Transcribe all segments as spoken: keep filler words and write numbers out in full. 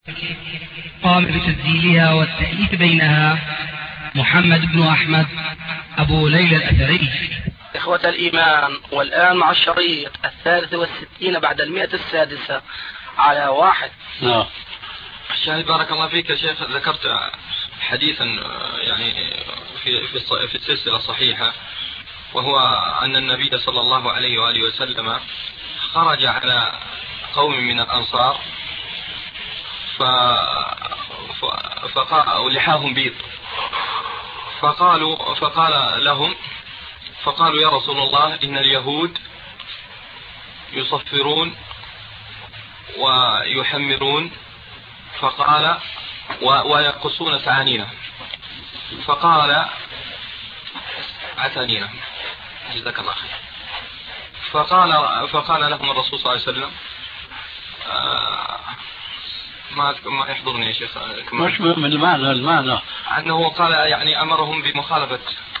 قام بتسجيلها والتأليف بينها محمد بن أحمد أبو ليلى الأثري. إخوة الإيمان، والآن مع الشريط الثالث والستين بعد المئة السادسة على واحد. نعم. الشاهد بارك الله فيك يا شيخ، ذكرت حديثا يعني في في في السلسلة الصحيحة، وهو أن النبي صلى الله عليه وآله وسلم خرج على قوم من الأنصار ف فقال لحاهم بيض، فقالوا فقال لهم فقالوا يا رسول الله إن اليهود يصفرون ويحمرون، فقال ويقصون ثعانينا، فقال عتانينا جزاك الله خير. فقال فقال لهم الرسول صلى الله عليه وسلم آه ما ما يحضرني يا شيخ، مش من المعنى المعنى أنه قال يعني أمرهم بمخالفة.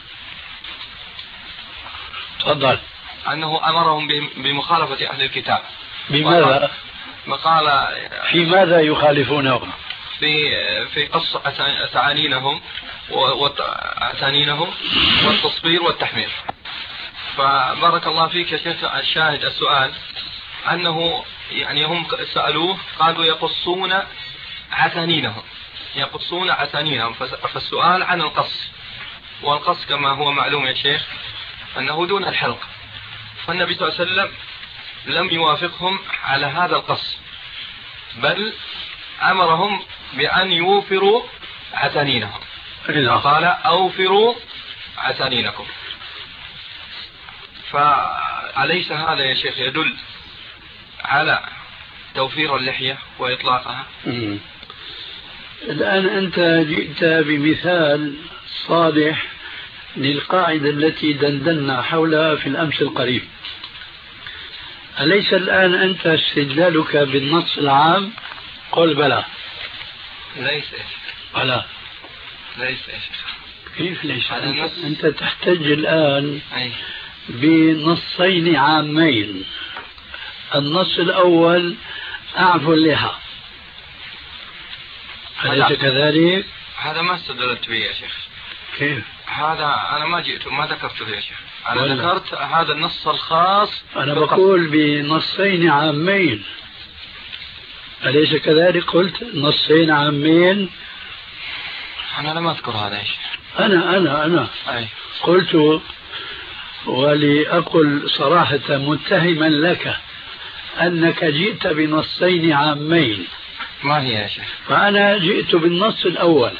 تفضل. أنه أمرهم بمخالفة أهل الكتاب. بماذا؟ وقال في ماذا يخالفونهم؟ في في قص ثعانينهم وعتانينهم والتصبير والتحمير. فبارك الله فيك يا شيخ، الشاهد السؤال أنه يعني هم سألوه قالوا يقصون عتانينهم يقصون عتانينهم فالسؤال عن القص، والقص كما هو معلوم يا شيخ أنه دون الحلق، فالنبي صلى الله عليه وسلم لم يوافقهم على هذا القص، بل أمرهم بأن يوفروا عتانينهم، قال أوفروا عتانينكم. فأليس هذا يا شيخ يدل على توفير اللحية وإطلاقها؟ مم. الآن أنت جئت بمثال صالح للقاعدة التي دندنا حولها في الأمس القريب. أليس الآن أنت استدلالك بالنص العام؟ قل بلى. ليس بلى. ليس يا شيخ. كيف ليس؟ أنت تحتج الآن أي. بنصين عامين. النص الأول أعفو اللحى، أليس كذلك؟ هذا ما استدلت به يا شيخ. كيف؟ هذا أنا ما جئت ما ذكرت به يا شيخ، أنا ولا. ذكرت هذا النص الخاص. أنا بقول بنصين عامين، أليس كذلك؟ قلت نصين عامين. أنا لم أذكر هذا يا شيخ. أنا أنا أنا أي. قلت ولأقل صراحة متهما لك أنك جئت بنصين عامين. ما هي يا شيخ؟ فأنا جئت بالنص الأول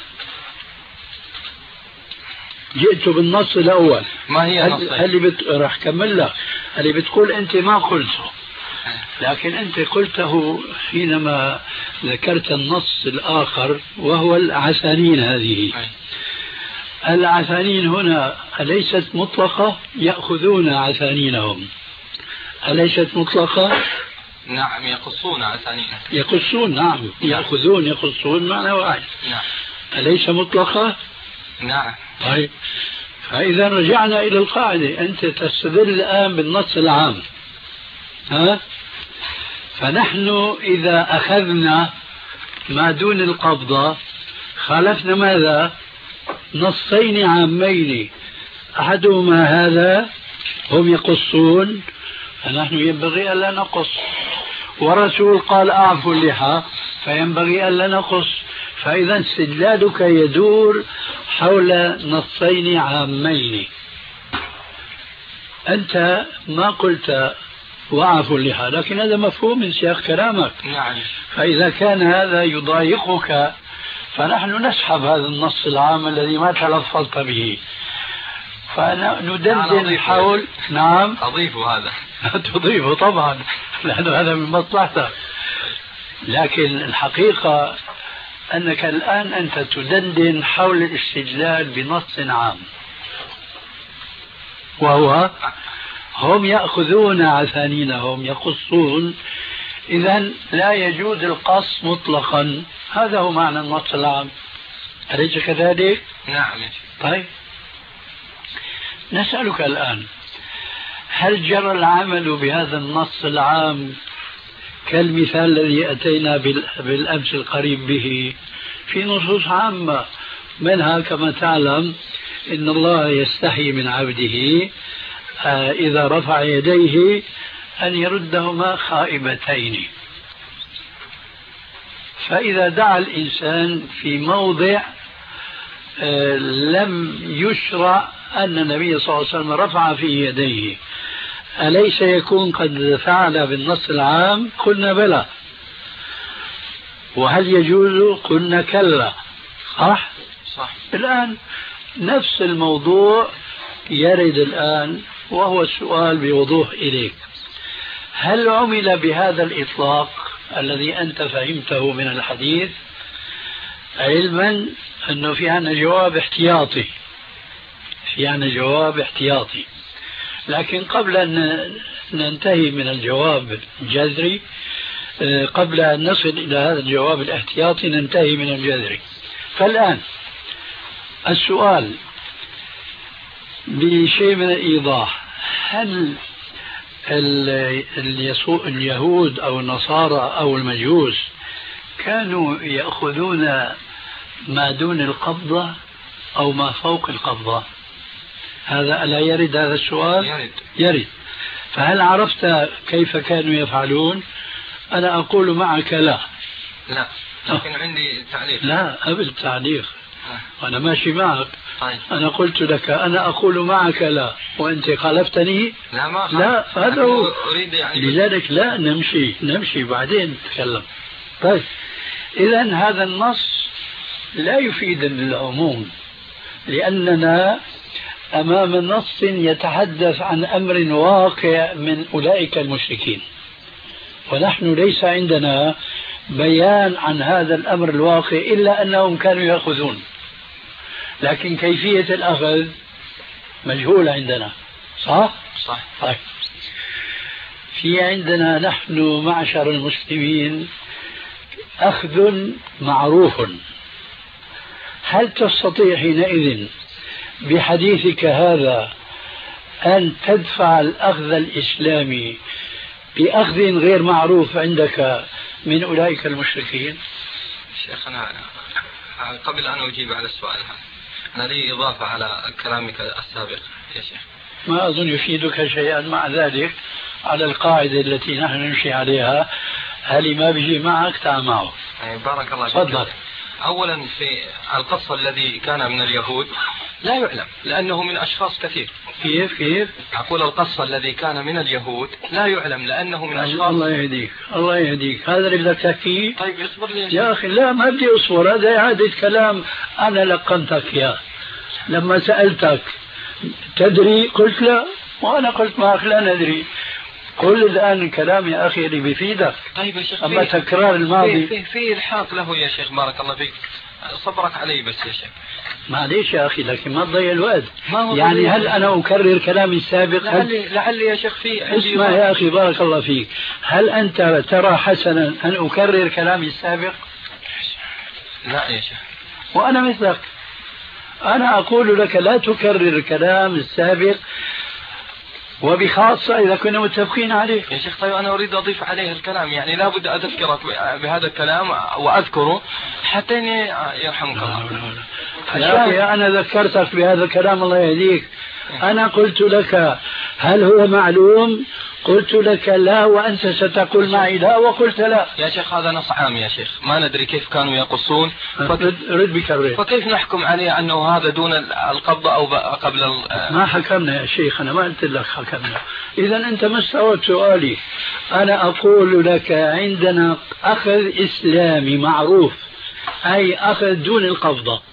جئت بالنص الأول. ما هي النص؟ اللي بت... راح كمل لك. اللي بتقول أنت ما قلته، لكن أنت قلته حينما ذكرت النص الآخر وهو العسانين. هذه أي. العسانين هنا أليست مطلقة؟ يأخذون عسانينهم، أليست مطلقة؟ نعم يقصون عسانينهم. يقصون نعم. يأخذون يقصون معنى واحد. نعم. أليس مطلقة؟ نعم. طيب، فإذا رجعنا إلى القاعدة. أنت تستدل الآن بالنص العام، ها؟ فنحن إذا أخذنا ما دون القبضة خالفنا ماذا؟ نصين عامين، أحدهما هذا هم يقصون، فنحن ينبغي ألا نقص، ورسول قال أعفوا اللحى فينبغي ألا نقص. فإذا استدلالك يدور حول نصين عامين. أنت ما قلت وأعفوا اللحى، لكن هذا مفهوم من سياق كلامك. نعم. فإذا كان هذا يضايقك فنحن نسحب هذا النص العام الذي ما تلفظت به، فندندن حول. نعم. أضيف هذا. تضيفه طبعا، لأنه هذا من مصلحتك، لكن الحقيقة أنك الآن أنت تدندن حول الاستدلال بنص عام، وهو هم يأخذون عثانينهم يقصون، إذا لا يجوز القص مطلقا. هذا هو معنى النص العام، أليس كذلك؟ نعم. طيب، نسألك الآن، هل جرى العمل بهذا النص العام كالمثال الذي أتينا بالأمس القريب به في نصوص عامة، منها كما تعلم إن الله يستحي من عبده إذا رفع يديه أن يردهما خائبتين. فإذا دعا الإنسان في موضع لم يشرع أن النبي صلى الله عليه وسلم رفع فيه يديه، أليس يكون قد فعل بالنص العام؟ قلنا بلى. وهل يجوز؟ قلنا كلا. صح؟ صح. الآن نفس الموضوع يرد الآن، وهو السؤال بوضوح إليك: هل عمل بهذا الإطلاق الذي أنت فهمته من الحديث، علما أنه في عنا جواب احتياطي، في عنا جواب احتياطي، لكن قبل أن ننتهي من الجواب الجذري، قبل أن نصل إلى هذا الجواب الاحتياطي ننتهي من الجذري. فالآن السؤال بشيء من الإيضاح: هل اليهود أو النصارى أو المجوس كانوا يأخذون ما دون القبضة أو ما فوق القبضة؟ هذا ألا يرد هذا السؤال؟ يرد. يرد. فهل عرفت كيف كانوا يفعلون؟ أنا أقول معك لا. لا، لكن عندي تعليق. لا، قبل تعليق أنا ماشي معك. طيب. أنا قلت لك أنا أقول معك لا، وأنت خالفتني. لا ما خالف. لا، هذا هو. أريد يعني لذلك لا، نمشي نمشي بعدين نتكلم. طيب، إذن هذا النص لا يفيد العموم، لأننا أمام نص يتحدث عن أمر واقع من أولئك المشركين، ونحن ليس عندنا بيان عن هذا الأمر الواقع إلا أنهم كانوا يأخذون، لكن كيفية الأخذ مجهولة عندنا. صح؟ صح. طيب، في عندنا نحن معشر المسلمين أخذ معروف. هل تستطيع حينئذ بحديثك هذا أن تدفع الأخذ الإسلامي بأخذ غير معروف عندك من أولئك المشركين؟ شيخ، أنا قبل أن أجيب على السؤال هذا أنا لي إضافة على كلامك السابق يا شيخ. ما أظن يفيدك شيئا مع ذلك على القاعدة التي نحن نمشي عليها. هل ما بيجي معك تعال معه. بارك الله فيك. تفضل. أولا في القصة الذي كان من اليهود لا يعلم لأنه من أشخاص كثير. كيف كيف؟ أقول القصة الذي كان من اليهود لا يعلم لأنه من أشخاص. الله يهديك الله يهديك، هذا اللي بدك تحكيه. طيب اصبر لي يا أخي. لا، ما بدي أصبر، هذا إعادة كلام أنا لقنتك يا. لما سألتك تدري قلت لا، وأنا قلت معك لا ندري. قل الآن الكلام يا أخي اللي بيفيدك. طيب يا شيخ، أما تكرار الماضي في في الحاق له يا شيخ. بارك الله فيك، صبرك علي بس يا شيخ. معليش يا أخي، لكن ما تضيع الوقت. يعني هل أنا أكرر كلامي السابق؟ لعلي, لعلي يا شيخ في اسمع يا أخي بارك الله فيك، هل أنت ترى حسنا أن أكرر كلامي السابق؟ لا يا شيخ. وأنا مثلك، أنا أقول لك لا تكرر الكلام السابق، وبخاصة إذا كنا متفقين عليه. يا شيخ طيب أنا أريد أضيف عليه الكلام، يعني لا بد أذكرك بهذا الكلام وأذكره حتى يرحمك الله. يا أخي أنا ذكرتك بهذا الكلام الله يهديك. أنا قلت لك هل هو معلوم؟ قلت لك لا، وأنت ستقول معي لا، وقلت لا. يا شيخ هذا نص عام يا شيخ، ما ندري كيف كانوا يقصون. فك... رد بكرر. فكيف نحكم عليه أنه هذا دون القبضة أو قبل ال... ما حكمنا يا شيخ، أنا ما قلت لك حكمنا. إذا أنت ما استوعبت سؤالي. أنا أقول لك عندنا أخذ إسلامي معروف، أي أخذ دون القبضة.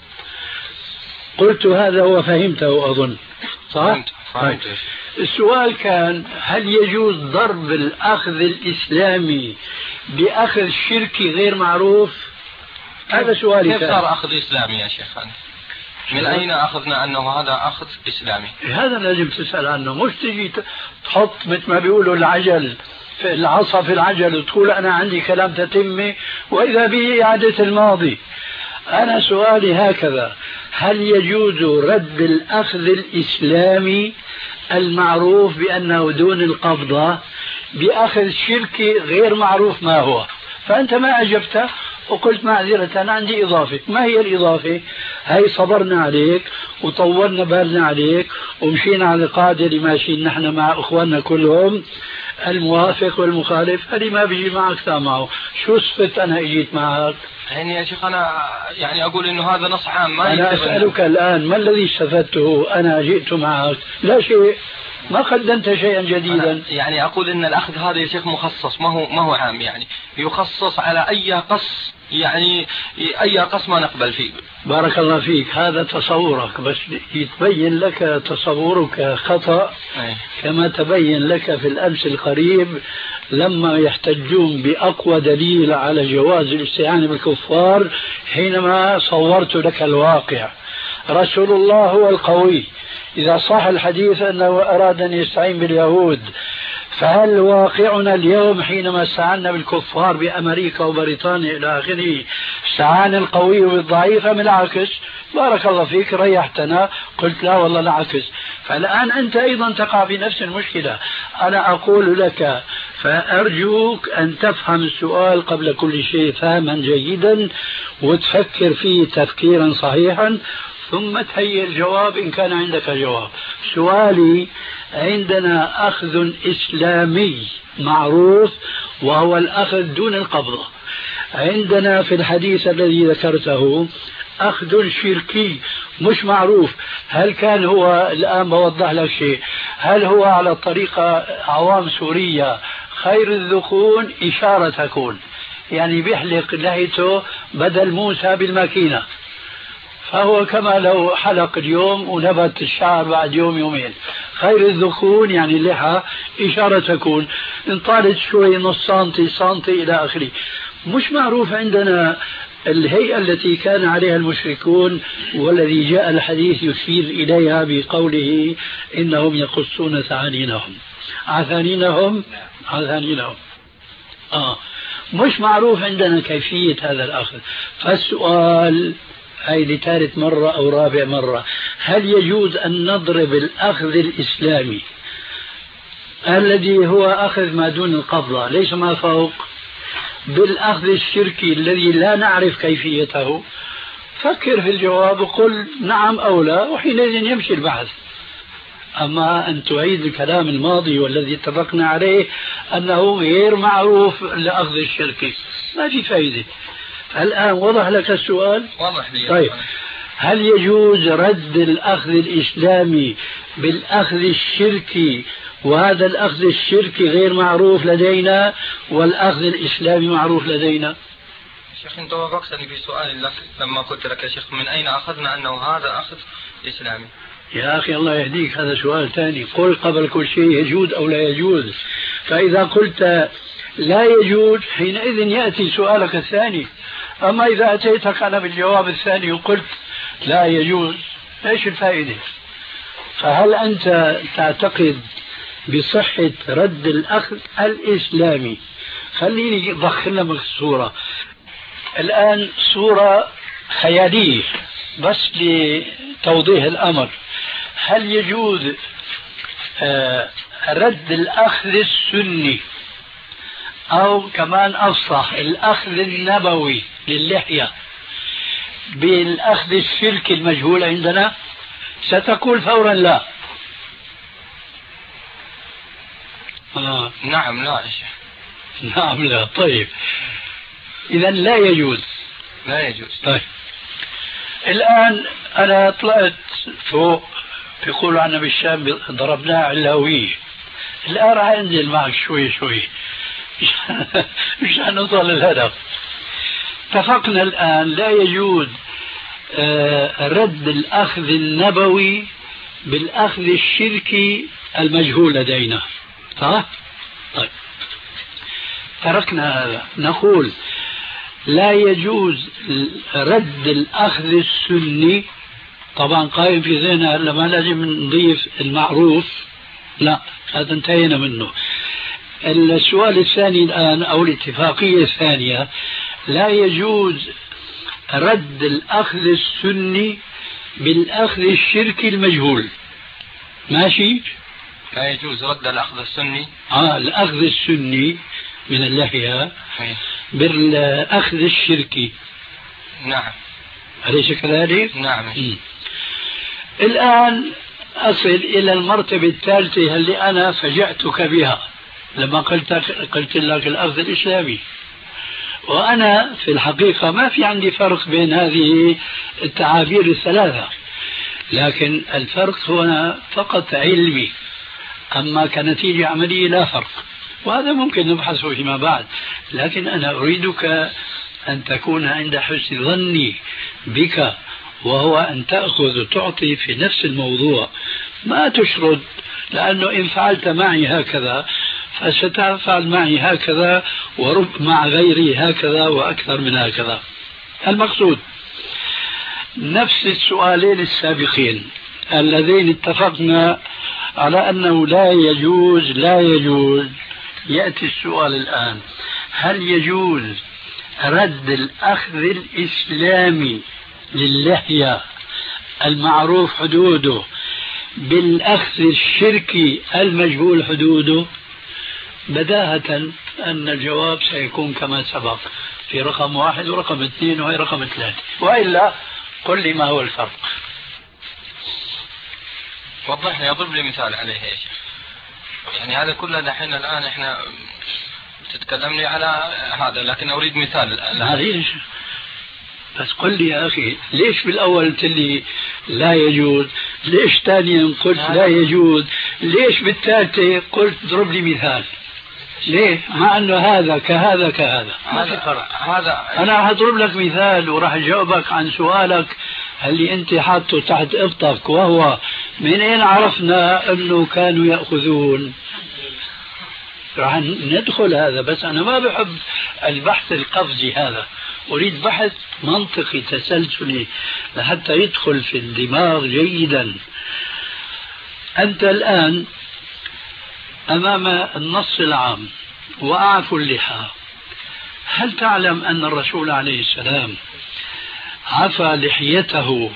قلت هذا وفهمته أظن. صح؟ فهمت. فهمت. السؤال كان هل يجوز ضرب الأخذ الإسلامي بأخذ شركي غير معروف؟ هذا سؤالي. كيف صار أخذ إسلامي يا شيخ؟ من أين أخذنا أنه هذا أخذ إسلامي؟ هذا لازم تسأل عنه، مش تجي تحط مثل ما بيقولوا العجل في العصا في العجل وتقول أنا عندي كلام تتمة وإذا به إعادة الماضي. أنا سؤالي هكذا: هل يجوز رد الأخذ الإسلامي المعروف بأنه دون القبضة بأخذ شركي غير معروف ما هو، فأنت ما أجبت وقلت معذرة أنا عندي إضافة. ما هي الإضافة؟ هي صبرنا عليك وطورنا بالنا عليك ومشينا على القاعدة اللي ماشيين نحن مع أخواننا كلهم، الموافق والمخالف اللي ما بيجي معك سامعه. شو صفت أنا إجيت معك؟ يعني يا شيخ أنا يعني أقول إنه هذا نص عام. ما أنا أسألك الآن ما الذي استفدته أنا جئت معك؟ لا شيء، ما قدمت شيئا جديدا. يعني أقول إن الأخذ هذا يا شيخ مخصص، ما هو ما هو عام، يعني يخصص على أي قص، يعني أي قص ما نقبل فيه. بارك الله فيك، هذا تصورك، بس يتبين لك تصورك خطأ كما تبين لك في الأمس القريب لما يحتجون بأقوى دليل على جواز الاستعانة بالكفار حينما صورت لك الواقع. رسول الله هو القوي، إذا صح الحديث أنه أراد أن يستعين باليهود، فهل واقعنا اليوم حينما استعنا بالكفار بأمريكا وبريطانيا إلى آخره استعان القوي بالضعيف أم العكس؟ بارك الله فيك، ريحتنا، قلت لا والله العكس. فالآن أنت أيضا تقع في نفس المشكلة. أنا أقول لك فأرجوك أن تفهم السؤال قبل كل شيء فهما جيدا وتفكر فيه تفكيرا صحيحا، ثم تهيئ الجواب إن كان عندك جواب. سؤالي: عندنا أخذ إسلامي معروف وهو الأخذ دون القبضة، عندنا في الحديث الذي ذكرته أخذ شركي مش معروف. هل كان هو، الآن بوضح لك شيء، هل هو على الطريقة عوام سوريا خير الذقون إشارة تكون، يعني بيحلق لحيته بدل موسى بالماكينة، فهو كما لو حلق اليوم ونبت الشعر بعد يوم يومين. خير الذقون يعني اللحى إشارة تكون، إن طالت شوي نص سنتي سنتي إلى آخره. مش معروف عندنا الهيئة التي كان عليها المشركون والذي جاء الحديث يشير إليها بقوله إنهم يقصون ثعانينهم عثانينهم عثانينهم آه مش معروف عندنا كيفية هذا الأخذ. فالسؤال هاي لثالث مرة أو رابع مرة: هل يجوز أن نضرب الأخذ الإسلامي الذي هو أخذ ما دون القبضة ليس ما فوق بالأخذ الشركي الذي لا نعرف كيفيته؟ فكر في الجواب وقل نعم أو لا، وحينئذ يمشي البحث. أما أن تعيد الكلام الماضي والذي اتفقنا عليه أنه غير معروف لأخذ الشركي ما في فائدة. الآن وضح لك السؤال؟ واضح لي. طيب، هل يجوز رد الأخذ الإسلامي بالأخذ الشركي، وهذا الأخذ الشركي غير معروف لدينا والأخذ الإسلامي معروف لدينا؟ شيخ انت وافقتني في سؤالي لك لما قلت لك يا شيخ من أين أخذنا أنه هذا أخذ إسلامي؟ يا أخي الله يهديك، هذا سؤال ثاني. قل قبل كل شيء يجوز أو لا يجوز، فإذا قلت لا يجوز حينئذ يأتي سؤالك الثاني. أما إذا أتيتك أنا بالجواب الثاني وقلت لا يجوز، إيش الفائدة؟ فهل أنت تعتقد بصحة رد الأخذ الإسلامي؟ خليني أضخم لك الصورة الآن، صورة خيالية بس لتوضيح الأمر. هل يجوز آه رد الأخذ السني أو كمان أفصح الأخذ النبوي للحية بالأخذ الشركي المجهول عندنا؟ ستقول فورا لا. آه. نعم لا يا شيخ. نعم لا. طيب إذا لا يجوز. لا يجوز. طيب الآن أنا طلعت فوق بيقولوا عنا بالشام ضربناه علاوية، الآن راح أنزل معك شوي شوي مشان نوصل للهدف. اتفقنا الآن لا يجوز آه رد الأخذ النبوي بالأخذ الشركي المجهول لدينا، صح؟ طيب تركنا هذا، نقول لا يجوز رد الأخذ السني. طبعا قائم في ذهننا هلا ما لازم نضيف المعروف، لا هذا انتهينا منه. السؤال الثاني الآن أو الاتفاقية الثانية: لا يجوز رد الأخذ السني بالأخذ الشركي المجهول. ماشي؟ لا يجوز رد الأخذ السني. آه الأخذ السني من اللحية بالأخذ الشركي. نعم. أليس كذلك؟ نعم. م. الآن أصل إلى المرتبة الثالثة اللي أنا فجأتك بها لما قلت قلت لك الأخذ الإسلامي، وأنا في الحقيقة ما في عندي فرق بين هذه التعابير الثلاثة، لكن الفرق هنا فقط علمي، أما كنتيجة عملية لا فرق، وهذا ممكن نبحثه فيما بعد. لكن أنا أريدك أن تكون عند حسن ظني بك، وهو أن تأخذ وتعطي في نفس الموضوع، ما تشرد، لأنه إن فعلت معي هكذا فستفعل معي هكذا، ورب مع غيري هكذا وأكثر من هكذا. المقصود نفس السؤالين السابقين اللذين اتفقنا على أنه لا يجوز لا يجوز يأتي السؤال الآن: هل يجوز رد الأخذ الإسلامي للحية المعروف حدوده بالأخذ الشركي المجهول حدوده؟ بداهة أن الجواب سيكون كما سبق في رقم واحد ورقم اثنين وهي رقم ثلاثة، وإلا قل لي ما هو الفرق. وضح لي، اضرب لي مثال عليه يا شيخ. يعني هذا كله دحين الآن احنا تتكلمني على هذا، لكن أريد مثال. معليش بس قل لي يا أخي، ليش بالأول قلت لي لا يجوز؟ ليش ثانيا قلت لا يجوز؟ ليش بالثالثة قلت ضرب لي مثال؟ ليه؟ مع أنه هذا كهذا كهذا ما في فرق. هذا أنا هضرب لك مثال وراح أجاوبك عن سؤالك اللي أنت حاطه تحت إبطك، وهو من أين عرفنا أنه كانوا يأخذون؟ راح ندخل هذا، بس أنا ما بحب البحث القفزي هذا، أريد بحث منطقي تسلسلي لحتى يدخل في الدماغ جيدا. أنت الآن أمام النص العام وأعفو اللحى، هل تعلم أن الرسول عليه السلام عفى لحيته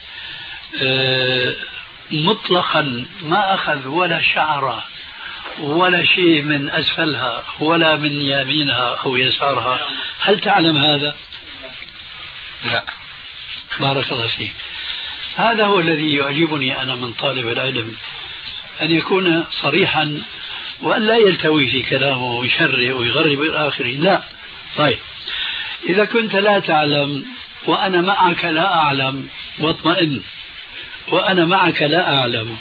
مطلقا، ما أخذ ولا شعرة ولا شيء من أسفلها ولا من يمينها أو يسارها؟ هل تعلم هذا؟ لا. بارك الله فيك. هذا هو الذي يعجبني أنا من طالب العلم، أن يكون صريحا وأن لا يلتوي في كلامه ويشرع ويغرب إلى آخره. لا. طيب، إذا كنت لا تعلم وأنا معك لا أعلم، واطمئن، وأنا معك لا أعلم،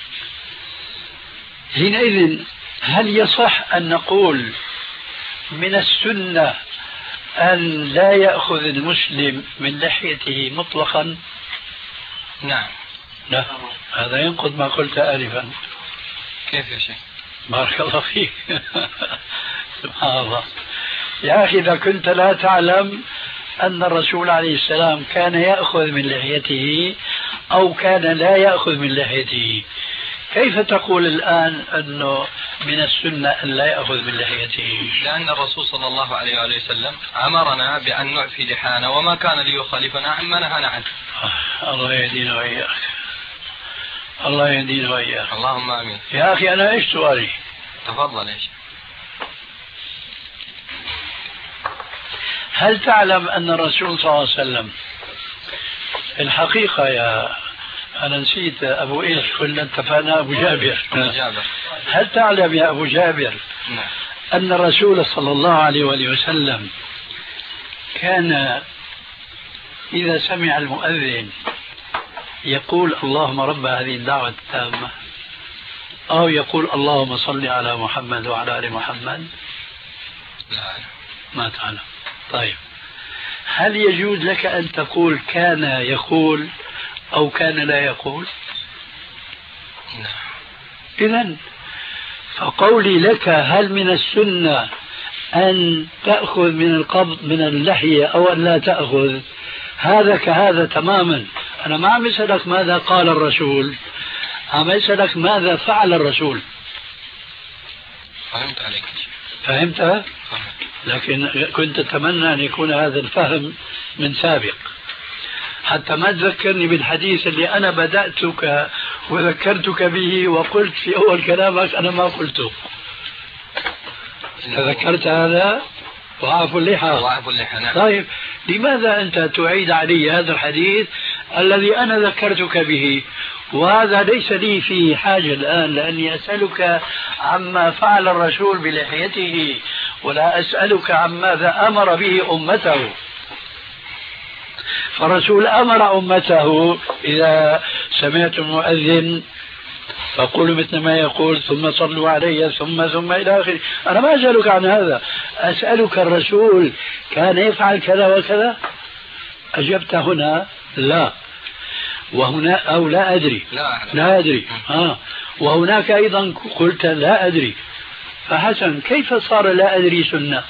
حينئذ هل يصح أن نقول من السنة أن لا يأخذ المسلم من لحيته مطلقا؟ نعم. لا، هذا ينقض ما قلت آلفا. كيف يا شيخ؟ بارك الله فيك. سبحان الله يا أخي، إذا كنت لا تعلم أن الرسول عليه السلام كان يأخذ من لحيته أو كان لا يأخذ من لحيته، كيف تقول الآن أنه من السنة أن لا يأخذ من لحيته؟ لأن الرسول صلى الله عليه وآله وسلم أمرنا بأن نعفي لحانا، وما كان ليخالفنا عما نهانا عنه. الله يهدينا وإياك، الله يهدينا وإياك. اللهم آمين. يا أخي أنا إيش سؤالي؟ تفضل يا شيخ. هل تعلم أن الرسول صلى الله عليه وسلم، الحقيقة يا أنا نسيت أبو إيش كنا اتفقنا أبو جابر. أبو جابر. هل تعلم يا أبو جابر نعم. أن الرسول صلى الله عليه وآله وسلم كان إذا سمع المؤذن يقول اللهم رب هذه الدعوة التامة، أو يقول اللهم صل على محمد وعلى آل محمد؟ لا. ما تعلم. طيب، هل يجوز لك أن تقول كان يقول أو كان لا يقول؟ نعم. إذن فقولي لك هل من السنة أن تأخذ من القبض من اللحية أو أن لا تأخذ، هذا كهذا تماما. أنا ما عم أسألك ماذا قال الرسول، عم أسألك ماذا فعل الرسول. فهمت عليك. فهمت؟ فهمت. لكن كنت أتمنى أن يكون هذا الفهم من سابق، حتى ما تذكرني بالحديث اللي أنا بدأتك وذكرتك به وقلت في أول كلامك أنا ما قلته. تذكرت هذا؟ وعاف اللحى. وعاف اللحى نعم. طيب لماذا أنت تعيد علي هذا الحديث الذي أنا ذكرتك به؟ وهذا ليس لي فيه حاجة الآن، لأني أسألك عما فعل الرسول بلحيته ولا أسألك عن ماذا أمر به أمته. فالرسول أمر أمته إذا سمعت المؤذن فقولوا مثل ما يقول ثم صلوا علي ثم ثم إلى آخره. أنا ما أسألك عن هذا، أسألك الرسول كان يفعل كذا وكذا؟ أجبت هنا لا، وهنا أو لا أدري. لا, لا أدري. آه. وهناك أيضا قلت لا أدري. فحسن، كيف صار لا أدري سنة؟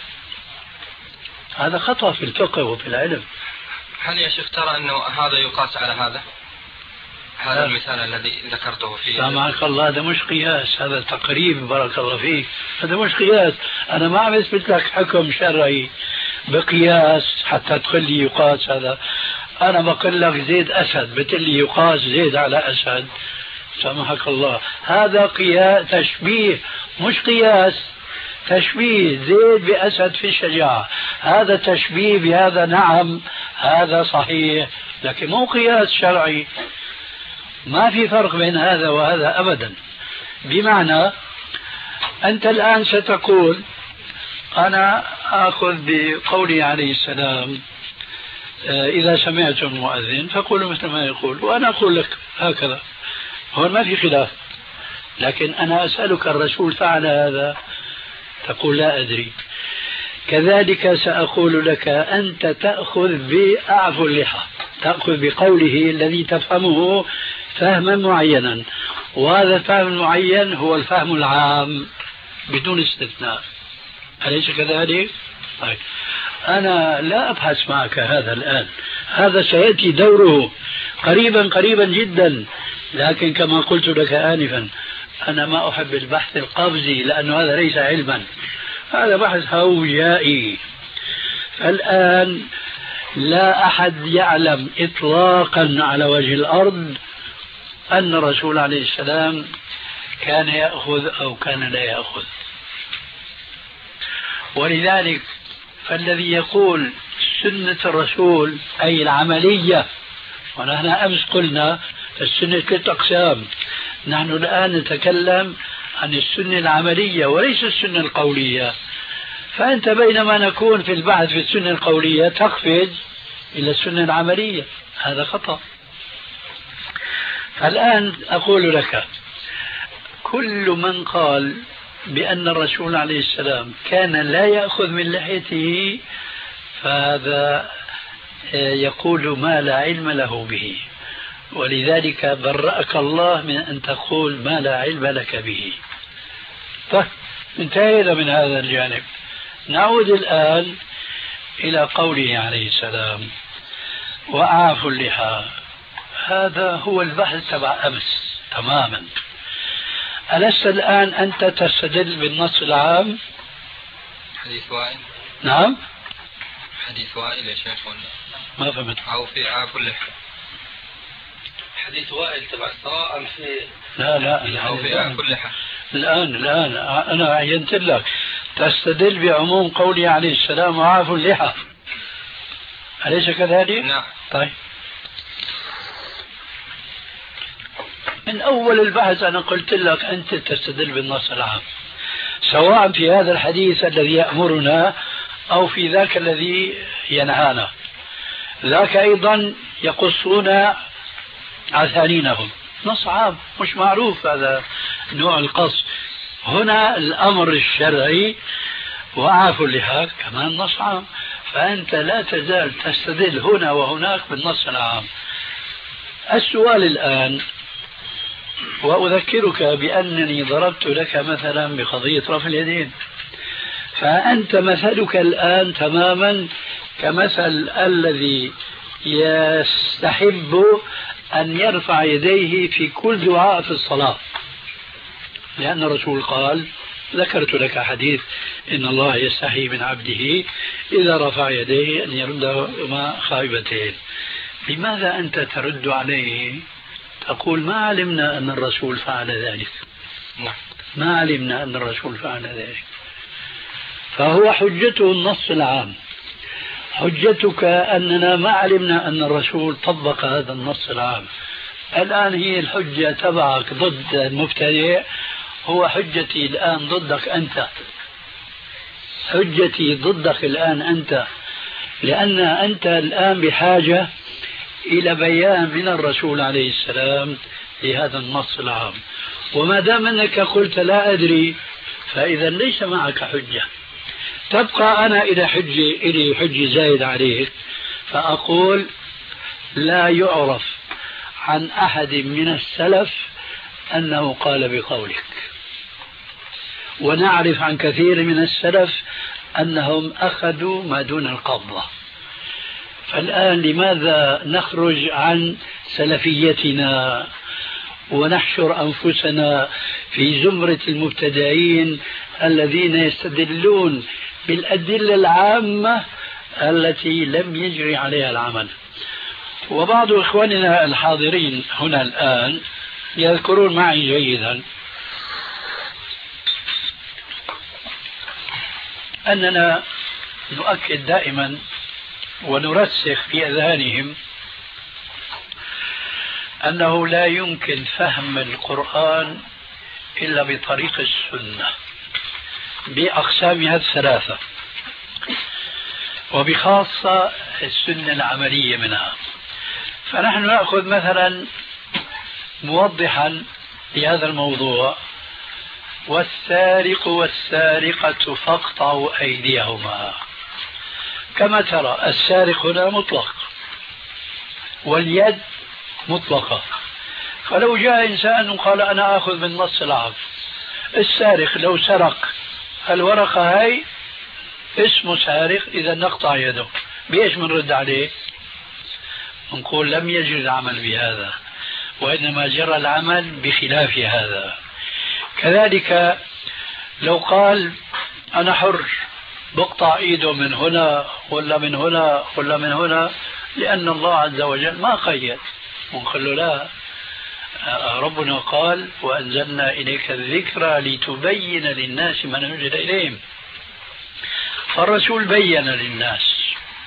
هذا خطأ في الفقه وفي العلم. هل يا شيخ ترى أنه هذا يقاس على هذا؟ هذا المثال الذي ذكرته فيه. سامحك الله، هذا مش قياس، هذا تقريب بارك الله فيك. هذا مش قياس، أنا ما عم أثبت لك حكم شرعي بقياس حتى تقول لي يقاس. هذا أنا بقول لك زيد أسد بتقول لي يقاس زيد على أسد. سامحك الله، هذا قياس تشبيه مش قياس. تشبيه زيد بأسد في الشجاعة، هذا تشبيه بهذا نعم هذا صحيح، لكن مو قياس شرعي. ما في فرق بين هذا وهذا أبدا. بمعنى أنت الآن ستقول أنا أخذ بقوله عليه السلام إذا سمعتم المؤذن فقولوا مثل ما يقول، وأنا أقول لك هكذا، هون ما في خلاف. لكن أنا أسألك الرسول فعل هذا؟ تقول لا أدري. كذلك سأقول لك أنت تأخذ بأعفو اللحى، تأخذ بقوله الذي تفهمه فهما معينا، وهذا الفهم المعين هو الفهم العام بدون استثناء، أليس كذلك؟ طيب أنا لا أبحث معك هذا الآن، هذا سيأتي دوره قريبا قريبا جدا. لكن كما قلت لك آنفا أنا ما أحب البحث القفزي، لأنه هذا ليس علما، هذا بحث هوجائي. الآن لا أحد يعلم إطلاقا على وجه الأرض أن الرسول عليه السلام كان يأخذ أو كان لا يأخذ. ولذلك فالذي يقول سنة الرسول أي العملية، ونحن أمس قلنا السنة ثلاث أقسام، نحن الآن نتكلم عن السنة العملية وليس السنة القولية. فأنت بينما نكون في البحث في السنة القولية تقفز إلى السنة العملية، هذا خطأ. فالآن أقول لك كل من قال بأن الرسول عليه السلام كان لا يأخذ من لحيته فهذا يقول ما لا علم له به، ولذلك برأك الله من أن تقول ما لا علم لك به. طيب انتهينا من هذا الجانب. نعود الآن إلى قوله عليه السلام وأعفوا اللحى. هذا هو البحث تبع أمس تماما. ألست الآن أنت تستدل بالنص العام؟ حديث وائل. نعم حديث وائل يا شيخ ولا ما فهمت؟ أو في أعفوا اللحى. حديث وائل تبع سواء في لا لا أو في أعفوا اللحى. الآن الآن أنا عينت لك تستدل بعموم قوله عليه السلام وعافوا اللحى، أليس كذلك؟ نعم. طيب من أول البحث أنا قلت لك أنت تستدل بالنص العام، سواء في هذا الحديث الذي يأمرنا أو في ذاك الذي ينهانا. ذاك أيضا يقصون عثانينهم، نص عام مش معروف هذا نوع القص. هنا الأمر الشرعي وعافوا اللحى كمان نص عام، فأنت لا تزال تستدل هنا وهناك بالنص العام. السؤال الآن، وأذكرك بأنني ضربت لك مثلا بقضية رفع اليدين، فأنت مثلك الآن تماما كمثل الذي يستحب أن يرفع يديه في كل دعاء في الصلاة، لأن الرسول قال ذكرت لك حديث إن الله يستحي من عبده إذا رفع يديه أن يردهما خائبتين. لماذا أنت ترد عليه تقول ما علمنا أن الرسول فعل ذلك، ما علمنا أن الرسول فعل ذلك. فهو حجته النص العام، حجتك أننا ما علمنا أن الرسول طبق هذا النص العام. الآن هي الحجة تبعك ضد المبتدئ، هو حجتي الآن ضدك أنت، حجتي ضدك الآن أنت، لأن أنت الآن بحاجة إلى بيان من الرسول عليه السلام لهذا النص العام. وما دام أنك قلت لا أدري فإذا ليس معك حجة. تبقى أنا إلى حجة إلي حجة زايد عليك، فأقول لا يعرف عن أحد من السلف أنه قال بقولك، ونعرف عن كثير من السلف أنهم أخذوا ما دون القبضة. فالآن لماذا نخرج عن سلفيتنا ونحشر أنفسنا في زمرة المبتدعين الذين يستدلون بالأدلة العامة التي لم يجري عليها العمل؟ وبعض إخواننا الحاضرين هنا الآن يذكرون معي جيدا أننا نؤكد دائما ونرسخ في أذهانهم أنه لا يمكن فهم القرآن إلا بطريق السنة بأقسامها الثلاثة، وبخاصة السنة العملية منها. فنحن نأخذ مثلا موضحا لهذا الموضوع: والسارق والسارقة فاقطعوا أيديهما. كما ترى السارق هنا مطلق واليد مطلقة، فلو جاء إنسان وقال أنا أخذ من نص العام، السارق لو سرق الورقة هاي اسمه سارق، إذا نقطع يده. بإيش منرد عليه؟ نقول لم يجري العمل بهذا، وإنما جرى العمل بخلاف هذا. كذلك لو قال أنا حر بقطع إيده من هنا ولا من هنا ولا من هنا، لأن الله عز وجل ما قيد، ونقول له لا، ربنا قال وأنزلنا إليك الذكرى لتبين للناس ما نزل إليهم. فالرسول بين للناس،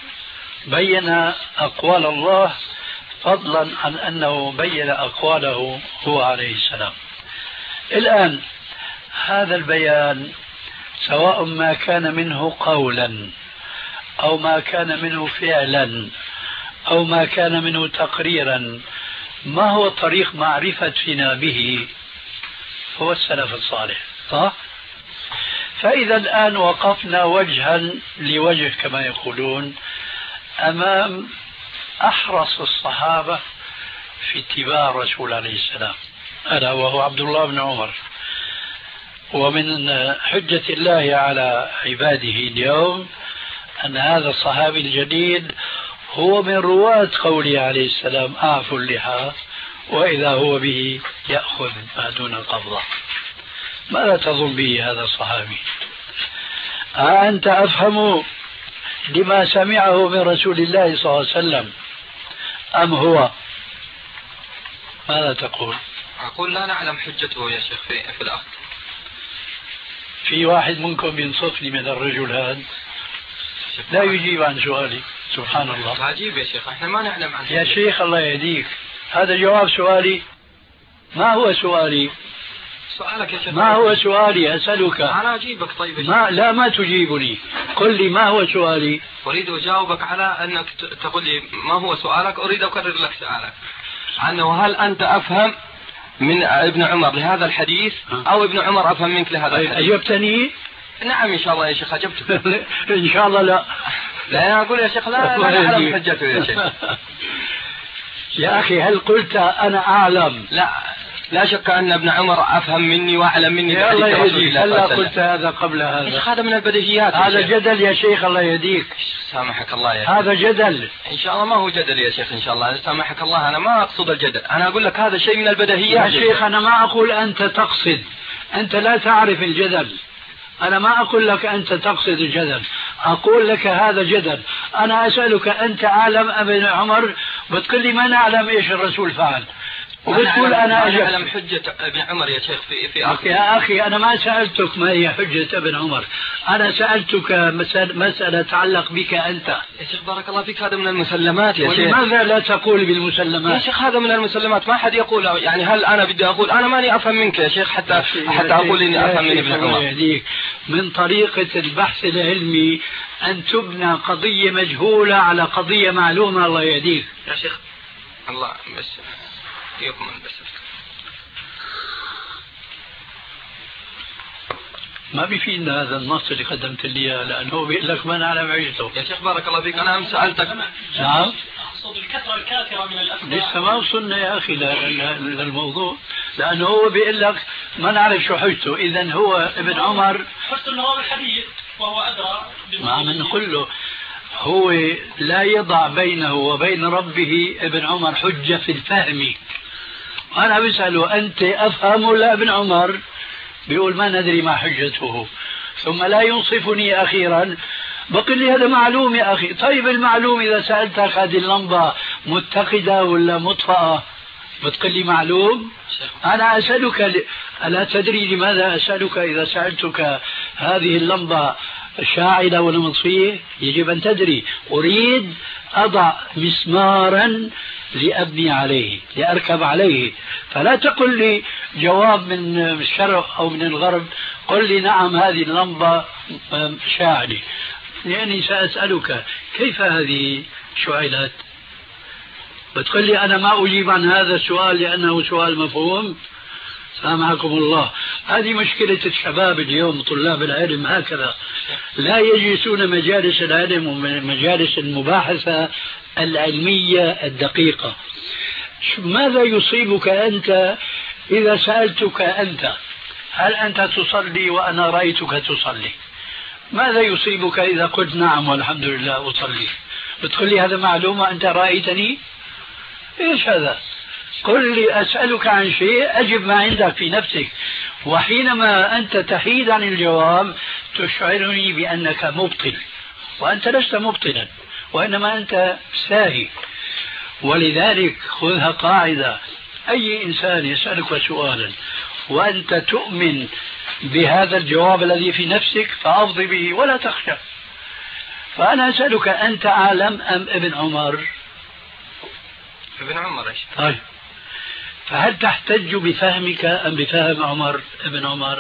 بين أقوال الله، فضلا عن أنه بين أقواله هو عليه السلام. الآن هذا البيان سواء ما كان منه قولا أو ما كان منه فعلا أو ما كان منه تقريرا، ما هو طريق معرفتنا به؟ هو السلف الصالح، صح؟ فإذا الآن وقفنا وجها لوجه كما يقولون أمام أحرص الصحابة في اتباع الرسول عليه السلام، ألا وهو عبد الله بن عمر. ومن حجة الله على عباده اليوم أن هذا الصحابي الجليل هو من رواة قوله عليه السلام أعفوا اللحى، وإذا هو به يأخذ ما دون القبضة. ماذا تظن به هذا الصحابي؟ أنت أفهم لما سمعه من رسول الله صلى الله عليه وسلم أم هو؟ ماذا تقول؟ أقول لا نعلم حجته يا شيخ في, في الأخذ. في واحد منكم ينصفني من الرجل هذا لا يجيب عن سؤالي، سبحان الله. عجيب يا شيخ، احنا ما نعلم عن يا شيخ الله يهديك، هذا جواب سؤالي؟ ما هو سؤالي؟ سؤالك يا شيخ ما هو سؤالي؟ أسألك. أنا أجيبك. طيب ما لا ما تجيبني، قل لي ما هو سؤالي. أريد أجاوبك على أنك تقول لي ما هو سؤالك. أريد أكرر لك سؤالك عنه: هل أنت أفهم من ابن عمر لهذا الحديث أو ابن عمر أفهم منك لهذا الحديث؟ أجبتني؟ نعم إن شاء الله يا شيخ أجبتك. إن شاء الله لا. لا أنا أقول يا شيخ لا لا أعلم حجته يا شيخ. يا أخي هل قلت أنا أعلم؟ لا لا شك أن ابن عمر أفهم مني وأعلم مني. يا الله يهديك، هلا قلت هذا قبل هذا؟ هذا من البديهيات. هذا جدل يا شيخ، الله يهديك. سامحك الله يا شيخ. هذا جدل إن شاء الله ما هو جدل يا شيخ، إن شاء الله سامحك الله. أنا ما أقصد الجدل، أنا أقول لك هذا شيء من البديهيات يا شيخ. أنا ما أقول أنت تقصد، أنت لا تعرف الجدل. أنا ما أقول لك أنت تقصد الجدل، أقول لك هذا جدل. أنا أسألك أنت عالم ابن عمر، بتقول لي ما نعلم إيش الرسول فعل، وبتقول أنا أجبت. أعلم حجة ابن عمر يا شيخ في في آخر. يا أخي أنا ما سألتك ما هي حجة ابن عمر، أنا سألتك مسألة تتعلق بك أنت يا شيخ. بارك الله فيك، هذا من المسلمات يا شيخ. ولماذا لا تقول بالمسلمات يا شيخ؟ هذا من المسلمات، ما حد يقول. يعني هل أنا بدي أقول أنا ماني أفهم منك يا شيخ حتى حتى أقول إني أفهم من ابن عمر؟ من طريقة البحث العلمي أن تبنى قضية مجهولة على قضية معلومة. الله يهديك يا شيخ. الله بس يكمل بس. ما بيفيدنا هذا النص اللي قدمت لي اياه، لانه هو بيقول لك ما نعلم عجته. يا شيخ بارك الله فيك، انا امس سالتك. نعم. اقصد الكثره الكاثره من الافكار. لسه ما وصلنا يا اخي للموضوع، لانه هو بيقول لك ما نعرف شو حجته. اذا هو ابن عمر حجته انه هو الحديث وهو ادرى. ما عم نقول له هو لا يضع بينه وبين ربه ابن عمر حجه في الفهم. انا بساله انت افهم ولا ابن عمر؟ بيقول ما ندري ما حجته، ثم لا ينصفني أخيرا بقول لي هذا معلوم يا أخي. طيب المعلوم إذا سألتك هذه اللمبة متقدة ولا مطفأة بتقول لي معلوم. أنا أسألك ل... ألا تدري لماذا أسألك؟ إذا سألتك هذه اللمبة شاعلة ولا مطفية يجب أن تدري. أريد أضع مسمارا لأبني عليه لأركب عليه، فلا تقل لي جواب من الشرق أو من الغرب قل لي نعم هذه اللمبة شاعلة، لأني سأسألك كيف هذه شعلت؟ بتقول لي أنا ما أجيب عن هذا السؤال لأنه سؤال مفهوم. سامحكم الله. هذه مشكلة الشباب اليوم، طلاب العلم هكذا لا يجلسون مجالس العلم ومجالس المباحثة العلمية الدقيقة. ماذا يصيبك أنت إذا سألتك أنت هل أنت تصلي وأنا رأيتك تصلي؟ ماذا يصيبك إذا قلت نعم والحمد لله أصلي؟ بتقول لي هذا معلومة أنت رأيتني؟ إيش هذا؟ قل لي أسألك عن شيء أجب ما عندك في نفسك، وحينما أنت تحيد عن الجواب تشعرني بأنك مبطل، وأنت لست مبطلا وإنما أنت ساهي. ولذلك خذها قاعدة، أي إنسان يسألك سؤالا وأنت تؤمن بهذا الجواب الذي في نفسك فأفضي به ولا تخشى. فأنا أسألك أنت أعلم أم ابن عمر؟ ابن عمر. إيش طيب فهل تحتج بفهمك أم بفهم عمر ابن عمر؟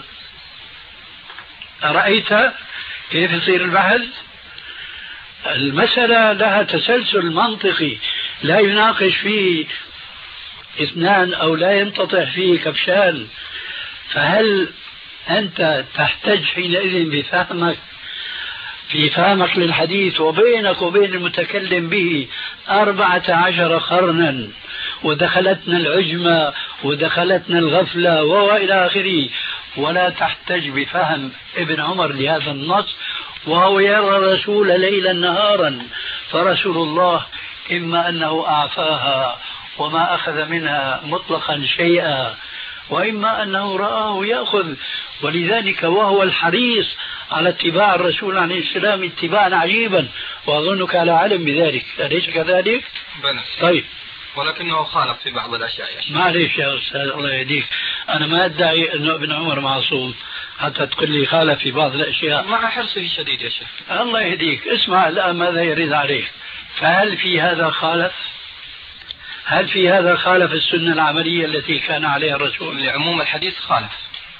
أرأيت كيف يصير البحث؟ المسألة لها تسلسل منطقي لا يناقش فيه اثنان أو لا ينتطع فيه كبشان. فهل أنت تحتج حينئذ بفهمك في فهمك للحديث وبينك وبين المتكلم به أربعة عشر قرنا ودخلتنا العجمة ودخلتنا الغفلة وإلى آخره، ولا تحتج بفهم ابن عمر لهذا النص وهو يرى الرسول ليلا نهارا؟ فرسول الله إما أنه أعفاها وما أخذ منها مطلقا شيئا، وإما أنه رآه يأخذ. ولذلك وهو الحريص على اتباع الرسول عليه السلام اتباعا عجيبا، وأظنك على علم بذلك، أليس كذلك؟ بنى. طيب ولكنه خالف في بعض الأشياء يا شيخ. معليش يا أستاذ الله يهديك، أنا ما أدعي أنه ابن عمر معصوم حتى تقول لي خالف في بعض الأشياء مع حرصه الشديد يا شيخ. الله يهديك. اسمع الآن ماذا يريد عليك. فهل في هذا خالف؟ هل في هذا خالف السنة العملية التي كان عليها الرسول؟ لعموم الحديث خالف.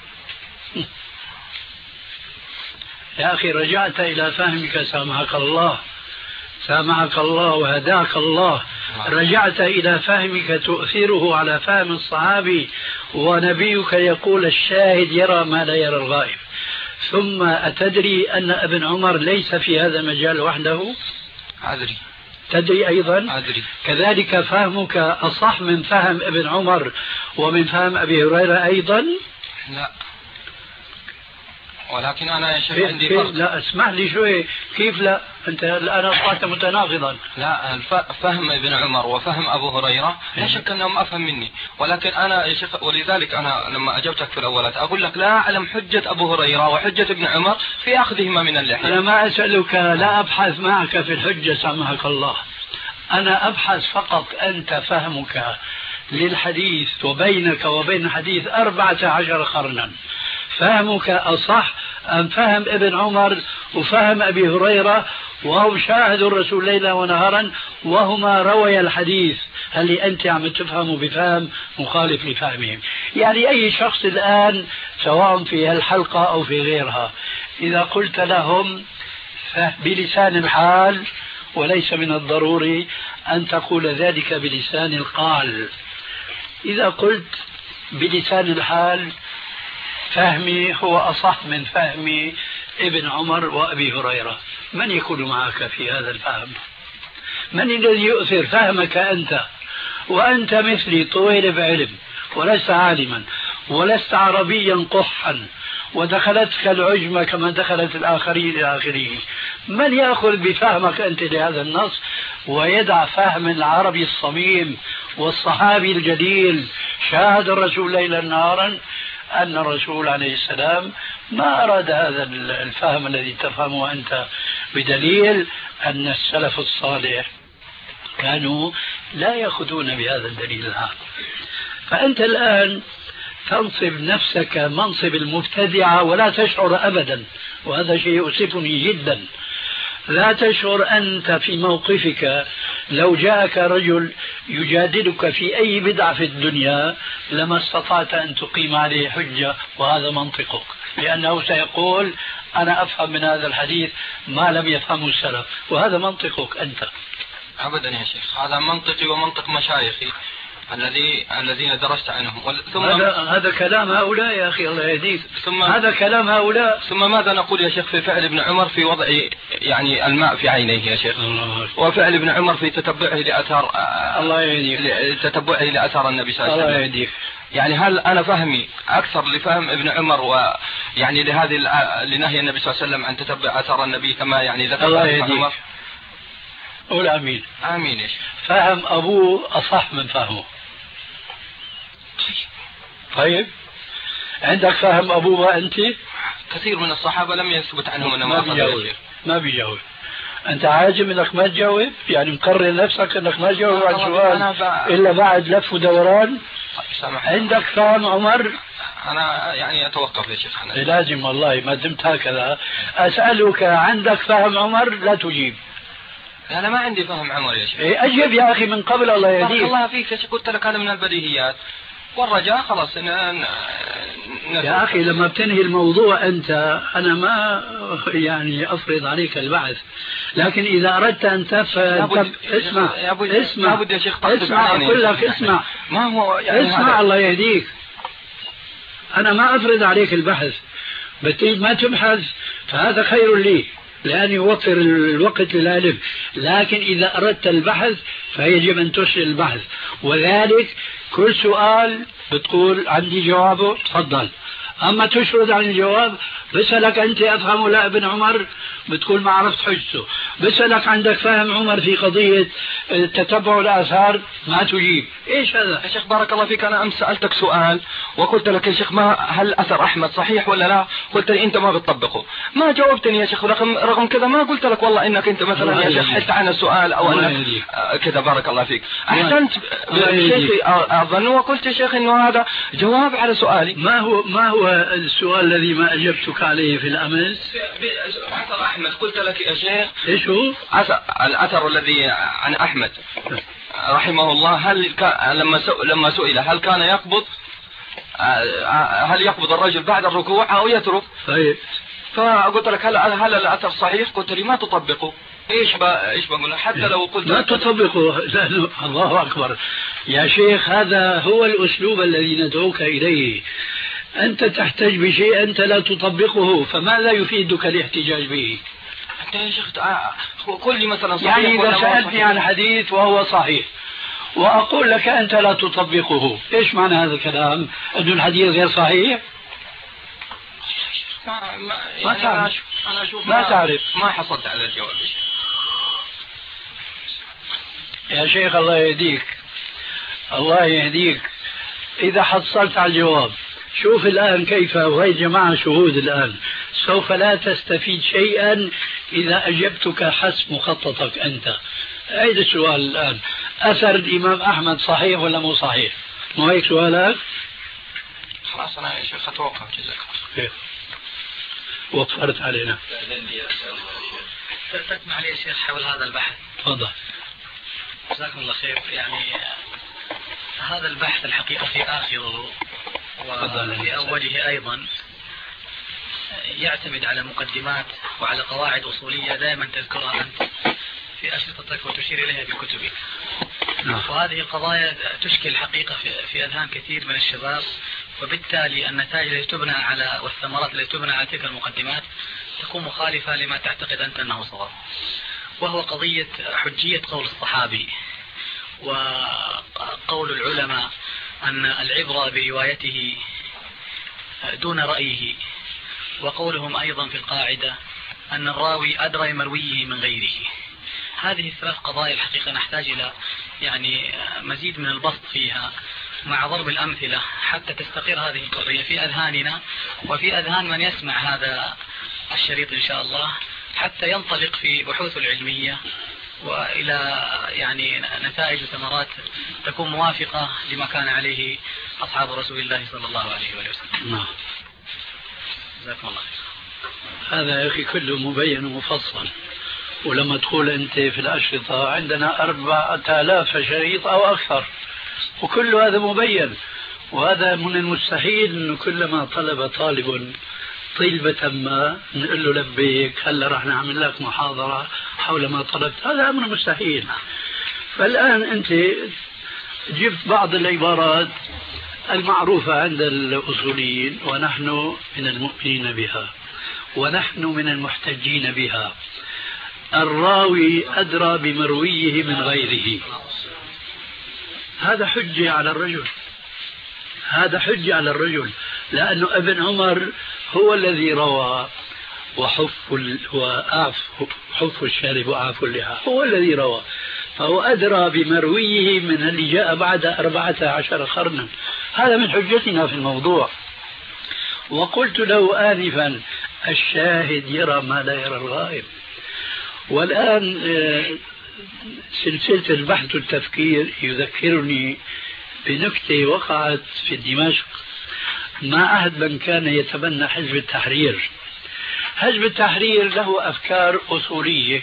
يا أخي رجعت إلى فهمك سامحك الله، سامحك الله وهداك الله. رجعت إلى فهمك تؤثره على فهم الصحابي، ونبيك يقول الشاهد يرى ما لا يرى الغائب. ثم أتدري أن ابن عمر ليس في هذا المجال وحده؟ أدري. تدري أيضا؟ أدري. كذلك فهمك أصح من فهم ابن عمر ومن فهم أبي هريرة أيضا؟ لا، ولكن أنا يا شيخ عندي فرق. لا اسمح لي شوي، كيف لا؟ أنت الآن أصبحت متناقضا. لا، فهم ابن عمر وفهم أبو هريرة لا شك أنهم أفهم مني، ولكن أنا يا شيخ ولذلك أنا لما أجبتك في الأولات أقول لك لا أعلم حجة أبو هريرة وحجة ابن عمر في أخذهما من اللحية. أنا ما أسألك، لا أبحث معك في الحجة سامحك الله، أنا أبحث فقط أنت فهمك للحديث وبينك وبين الحديث أربعة عشر قرنا، فهمك أصح أم فهم ابن عمر وفهم أبي هريرة وهم شاهدوا الرسول ليلا ونهارا وهما روي الحديث؟ هل أنت عم تفهموا بفهم مخالف لفهمهم؟ يعني أي شخص الآن سواء في الحلقة أو في غيرها إذا قلت لهم بلسان الحال، وليس من الضروري أن تقول ذلك بلسان القال، إذا قلت بلسان الحال فهمي هو أصح من فهم ابن عمر وأبي هريرة، من يكون معك في هذا الفهم؟ من الذي يؤثر فهمك أنت وأنت مثلي طويل بعلم ولست عالما ولست عربيا قحا ودخلتك العجمة كما دخلت الآخرين إلى آخره؟ من يأخذ بفهمك أنت لهذا النص ويدع فهم العربي الصميم والصحابي الجليل شاهد الرسول ليلا نهارا أن الرسول عليه السلام ما أراد هذا الفهم الذي تفهمه أنت، بدليل أن السلف الصالح كانوا لا يأخذون بهذا الدليل العام. فأنت الآن تنصب نفسك منصب المبتدعة ولا تشعر أبدا، وهذا شيء يؤسفني جدا. لا تشعر أنت في موقفك لو جاءك رجل يجادلك في أي بدعة في الدنيا لما استطعت أن تقيم عليه حجة، وهذا منطقك، لأنه سيقول أنا أفهم من هذا الحديث ما لم يفهمه السلف، وهذا منطقك أنت. أبدا يا شيخ، هذا منطقي ومنطق مشايخي الذي الذين درست عنهم. ثم هذا هذا كلام هؤلاء يا أخي الله يهديك، ثم هذا كلام هؤلاء. ثم ماذا نقول يا شيخ في فعل ابن عمر في وضع يعني الماء في عينيه يا شيخ، وفعل ابن عمر في تتبعه لأثار الله يهديك تتبعه لأثار النبي صلى الله عليه وسلم. الله يهديك. يعني هل أنا فهمي أكثر لفهم ابن عمر ويعني لهذه لنهي النبي صلى الله عليه وسلم عن تتبع أثار النبي كما يعني ذكر ابن عمر؟ قول آمين. آمين يا شيخ. فهم أبوه أصح من فهمه. طيب عندك فهم أبوه أنت؟ كثير من الصحابة لم يثبت عنهم أنهم ما بيجاوب. ما بيجاوب. أنت عاجم أنك ما تجاوب؟ يعني مقرر نفسك أنك ما تجاوب عن سؤال إلا بعد لف ودوران؟ عندك فهم عمر؟ أنا يعني أتوقف يا شيخ. أنا لازم والله ما دمت هكذا أسألك عندك فهم عمر لا تجيب. أنا ما عندي فهم عمر يا شيخ. إيه أجب يا أخي من قبل الله يهديك. بارك الله فيك يا شيخ، قلت لك هذا من البديهيات والرجاء خلاص ن... يا أخي لما بتنهي الموضوع أنت أنا ما يعني أفرض عليك البحث، لكن إذا أردت أن تفهم اسمع اسمع لابد يا شيخ اسمع أقول لك اسمع ما هو يعني اسمع هذا. الله يهديك، أنا ما أفرض عليك البحث، بتريد ما تبحث فهذا خير لي لأن يوفر الوقت للعلم، لكن إذا أردت البحث فيجب أن ترسل البحث، وذلك كل سؤال بتقول عندي جوابه تفضل، أما تشرد عن الجواب بسألك أنت أفهم لا ابن عمر بتقول ما عرفت حجته، بسألك عندك فهم عمر في قضية تتبع الآثار ما تجيب. إيش هذا يا شيخ؟ بارك الله فيك، أنا أمس سألتك سؤال وقلت لك يا شيخ ما هل أثر أحمد صحيح ولا لا؟ قلت لي أنت ما بتطبقه، ما جاوبتني يا شيخ، رغم رغم كذا ما قلت لك والله إنك أنت مثلا يا شيخ حتى عن السؤال أو أنك كذا. بارك الله فيك، أحسنت شيخي أظن، وقلت يا شيخ إنه هذا جواب على سؤالي. ما هو ما هو السؤال الذي ما أجبتك عليه في الأمس؟ أثر أحمد قلت لك يا شيخ إيش هو؟ الأثر الذي عن أحمد رحمه الله، هل لما لما سئل هل كان يقبض هل يقبض الرجل بعد الركوع أو يترك؟ طيب فقلت لك هل هل الأثر صحيح؟ قلت لي ما تطبقه. ايش با ايش بقول حتى لو قلت ما تطبقه؟ لأنه الله أكبر يا شيخ، هذا هو الأسلوب الذي ندعوك إليه. أنت تحتاج بشيء أنت لا تطبقه، فماذا يفيدك الاحتجاج به؟ أنت يا شيخ قل لي مثلا صحيح يعني إذا سألتني عن حديث وهو صحيح وأقول لك أنت لا تطبقه، إيش معنى هذا الكلام؟ أن الحديث غير صحيح؟ ما ما, ما يعني تعرف أنا أشوف ما, ما تعرف ما حصلت على الجواب يا شيخ. الله يهديك الله يهديك، إذا حصلت على الجواب شوف الآن كيف، وهي جماعة شهود الآن، سوف لا تستفيد شيئا إذا أجبتك حسب مخططك أنت. أعيد السؤال الآن، أثر الإمام أحمد صحيح ولا مو صحيح؟ مو هيك سؤالك؟ خلاص أنا يا شيخ أتوقف جزاك الله. وفرت علينا. تسمح لي يا شيخ حول هذا البحث. تفضل. جزاكم الله خير. يعني هذا البحث الحقيقة في آخره وفي أوله أيضا يعتمد على مقدمات وعلى قواعد أصولية دائما تذكرها أنت في أشرطتك وتشير إليها بكتبك. وهذه القضايا تشكل حقيقة في أذهان كثير من الشباب، وبالتالي النتائج التي تبنى على والثمرات التي تبنى على تلك المقدمات تكون مخالفة لما تعتقد أنت أنه صواب، وهو قضية حجية قول الصحابي وقول العلماء أن العبرة بروايته دون رأيه، وقولهم أيضا في القاعدة أن الراوي أدرى مرويه من غيره. هذه الثلاث قضايا الحقيقة نحتاج إلى يعني مزيد من البسط فيها مع ضرب الأمثلة حتى تستقر هذه القضية في أذهاننا وفي أذهان من يسمع هذا الشريط إن شاء الله، حتى ينطلق في بحوثه العلمية وإلى يعني نتائج وثمرات تكون موافقة لما كان عليه أصحاب رسول الله صلى الله عليه وسلم. نعم. جزاكم الله خير. هذا يا أخي كله مبين ومفصل، ولما تقول أنت في الأشرطة عندنا أربعة آلاف شريط أو أكثر، وكل هذا مبين، وهذا من المستحيل أنه كلما طلب طالب طلبة ما نقول له لبيك هلا راح نعمل لك محاضرة حول ما طلبت، هذا أمر مستحيل. فالآن أنت جبت بعض العبارات المعروفة عند الأصوليين ونحن من المؤمنين بها ونحن من المحتجين بها. الراوي أدرى بمرويه من غيره، هذا حجة على الرجل، هذا حجة على الرجل، لأنه ابن عمر هو الذي روى وحف وأعف حف الشارب وأعف اللحى، هو الذي روى، فهو أدرى بمرويه من اللي جاء بعد أربعة عشر قرنا. هذا من حجتنا في الموضوع. وقلت له آنفا الشاهد يرى ما لا يرى الغائب. والآن سلسلة البحث والتفكير يذكرني بنكتة وقعت في دمشق مع أحد من كان يتبنى حزب التحرير. حزب التحرير له أفكار أصولية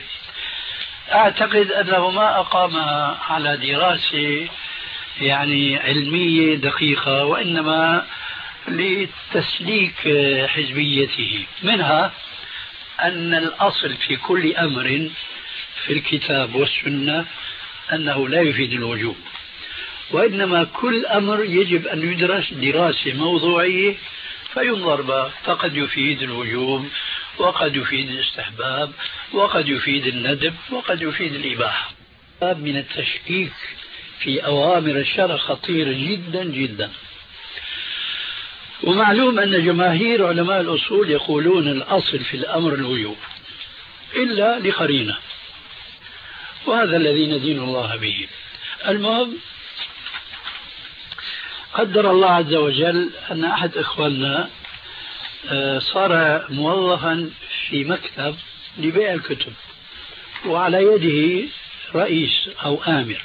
أعتقد أنه ما أقامها على دراسة يعني علمية دقيقة، وإنما لتسليك حزبيته. منها أن الأصل في كل أمر في الكتاب والسنة أنه لا يفيد الوجوب، وإنما كل أمر يجب أن يدرس دراسة موضوعية فينظر به، فقد يفيد الوجوب وقد يفيد الاستحباب وقد يفيد الندب وقد يفيد الإباحة. من التشكيك في أوامر الشرع خطير جدا جدا. ومعلوم أن جماهير علماء الأصول يقولون الأصل في الأمر الوجوب إلا لقرينة، وهذا الذي ندين الله به. المهم قدر الله عز وجل أن أحد إخواننا صار موظفا في مكتب لبيع الكتب، وعلى يده رئيس أو آمر،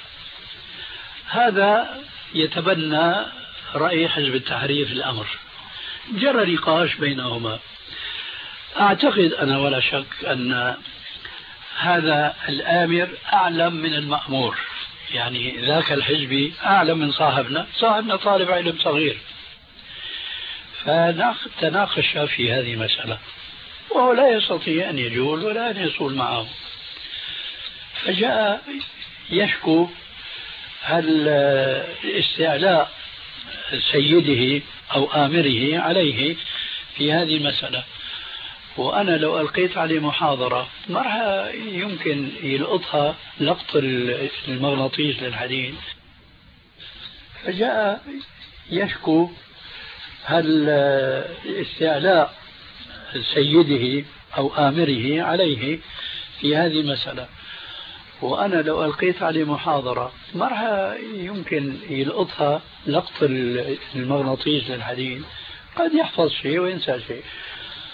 هذا يتبنى رأي حزب التحرير في الأمر. جرى نقاش بينهما. أعتقد أنا ولا شك أن هذا الآمر أعلم من المأمور، يعني ذاك الحزبي أعلم من صاحبنا، صاحبنا طالب علم صغير. فتناقش في هذه المسألة وهو لا يستطيع أن يجول ولا أن يصول معه، فجاء يشكو هل استعلاء سيده أو آمره عليه في هذه المسألة. وأنا لو ألقيت عليه محاضرة ما راح يمكن يلقطها لقط المغناطيس للحديد. فجاء يشكو هل استعلاء سيده أو آمره عليه في هذه المسألة، وأنا لو ألقيت عليه محاضرة ما راح يمكن يلقطها لقط المغناطيس للحديد، قد يحفظ شيء وينسى شيء.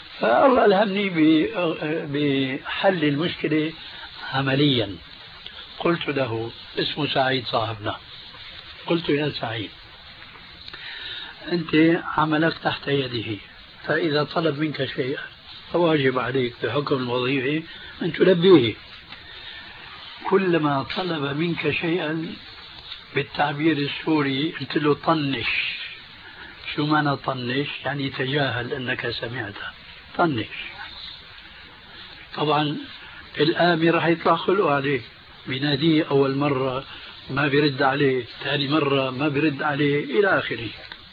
فالله ألهمني بحل المشكلة عمليا، قلت له، اسمه سعيد صاحبنا، قلت يا سعيد أنت عملك تحت يده، فإذا طلب منك شيئا فواجب عليك بحكم الوظيفة أن تلبيه. كلما طلب منك شيئا بالتعبير السوري قلت له طنش. شو معنى طنش؟ يعني تجاهل أنك سمعته، طنش. طبعا الآمر راح يطلع خلقه عليه، بيناديه أول مرة ما بيرد عليه، ثاني مرة ما بيرد عليه، إلى آخره.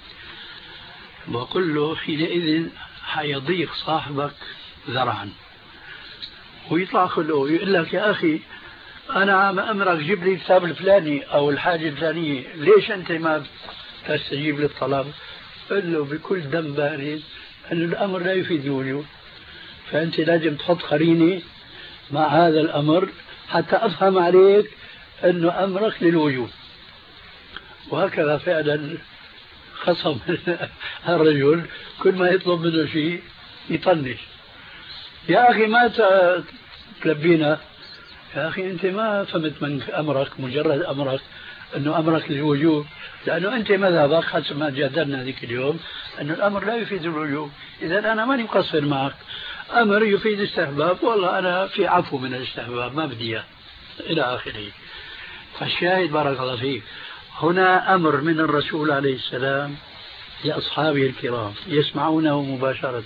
بقول له حينئذ حيضيق صاحبك ذرعا ويطلع خلقه، يقول لك يا أخي أنا عم أمرك جيب لي الكتاب الفلاني أو الحاجة الفلانية، ليش أنت ما تستجيب للطلب؟ قل له بكل دم بارد أن الأمر لا يفيد الوجود، فأنت لازم تحط قرينة مع هذا الأمر حتى أفهم عليك أنه أمرك للوجود. وهكذا فعلا خصم الرجل كل ما يطلب منه شيء يطنش. يا أخي ما تلبينا، يا أخي أنت ما فهمت من أمرك، مجرد أمرك أنه أمرك للوجوب، لأنه أنت مذهبك حسب ما جادلنا ذيك اليوم أنه الأمر لا يفيد الوجوب. إذا أنا ماني مقصر معك، أمر يفيد الاستحباب، والله أنا في عفو من الاستحباب ما بدي إياه، إلى آخره. فالشاهد بارك الله فيك، هنا أمر من الرسول عليه السلام لأصحابه الكرام يسمعونه مباشرة،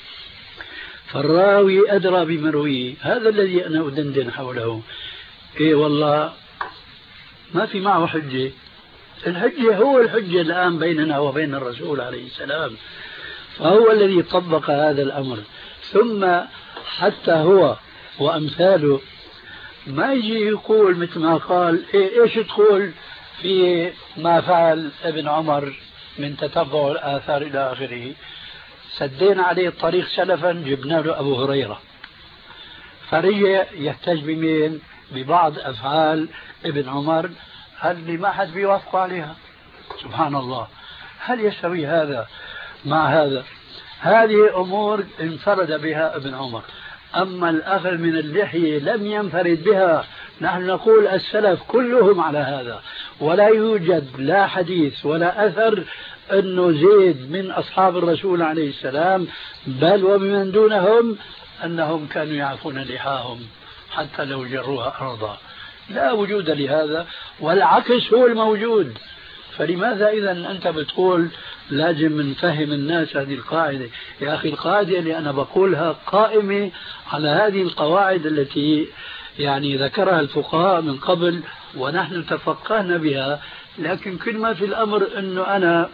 فالراوي أدرى بمرويه. هذا الذي أنا أدندن حوله. إيه والله ما في معه حجة، الحجة هو الحجة الآن بيننا وبين الرسول عليه السلام، فهو الذي طبق هذا الأمر. ثم حتى هو وأمثاله ما يجي يقول مثل ما قال إيه إيش تقول في ما فعل ابن عمر من تتبع الآثار إلى آخره. سدينا عليه الطريق سلفا، جبنا له أبو هريرة، فرجع يحتج بمين؟ ببعض أفعال ابن عمر اللي ما حد بيوافق عليها. سبحان الله، هل يستوي هذا مع هذا؟ هذه أمور انفرد بها ابن عمر، أما الأخذ من اللحية لم ينفرد بها. نحن نقول السلف كلهم على هذا، ولا يوجد لا حديث ولا أثر أنه زيد من أصحاب الرسول عليه السلام بل ومن دونهم أنهم كانوا يعفون لحاهم حتى لو جروها أرضا، لا وجود لهذا، والعكس هو الموجود. فلماذا إذا أنت بتقول لازم نفهم الناس هذه القاعدة؟ يا أخي القاعدة اللي أنا بقولها قائمة على هذه القواعد التي يعني ذكرها الفقهاء من قبل ونحن تفقهنا بها، لكن كل ما في الأمر أنه أنا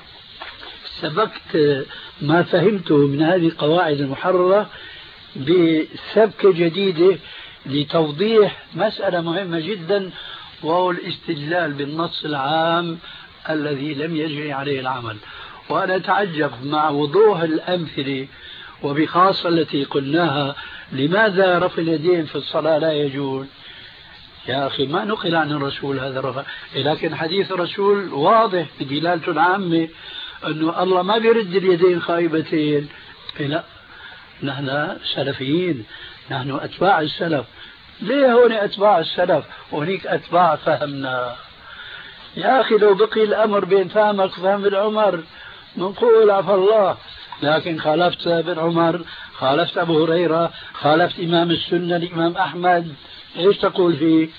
سبقت ما فهمته من هذه القواعد المحررة بسبكة جديدة لتوضيح مسألة مهمة جدا، وهو الاستدلال بالنص العام الذي لم يجري عليه العمل. وأنا أتعجب مع وضوح الأمثلة وبخاصة التي قلناها، لماذا رفع اليدين في الصلاة لا يجوز؟ يا أخي ما نقل عن الرسول هذا الرفع، لكن حديث الرسول واضح بدلالته العامة أنه الله ما بيرد اليدين خائبتين. لا، نحن سلفيين، نحن أتباع السلف. ليه هون أتباع السلف وهنيك أتباع فهمنا؟ يا أخي لو بقي الأمر بين فهمك وفهم ابن عمر منقول عفى الله، لكن خالفت ابن عمر، خالفت أبو هريرة، خالفت إمام السنة الإمام أحمد، إيش تقول فيه؟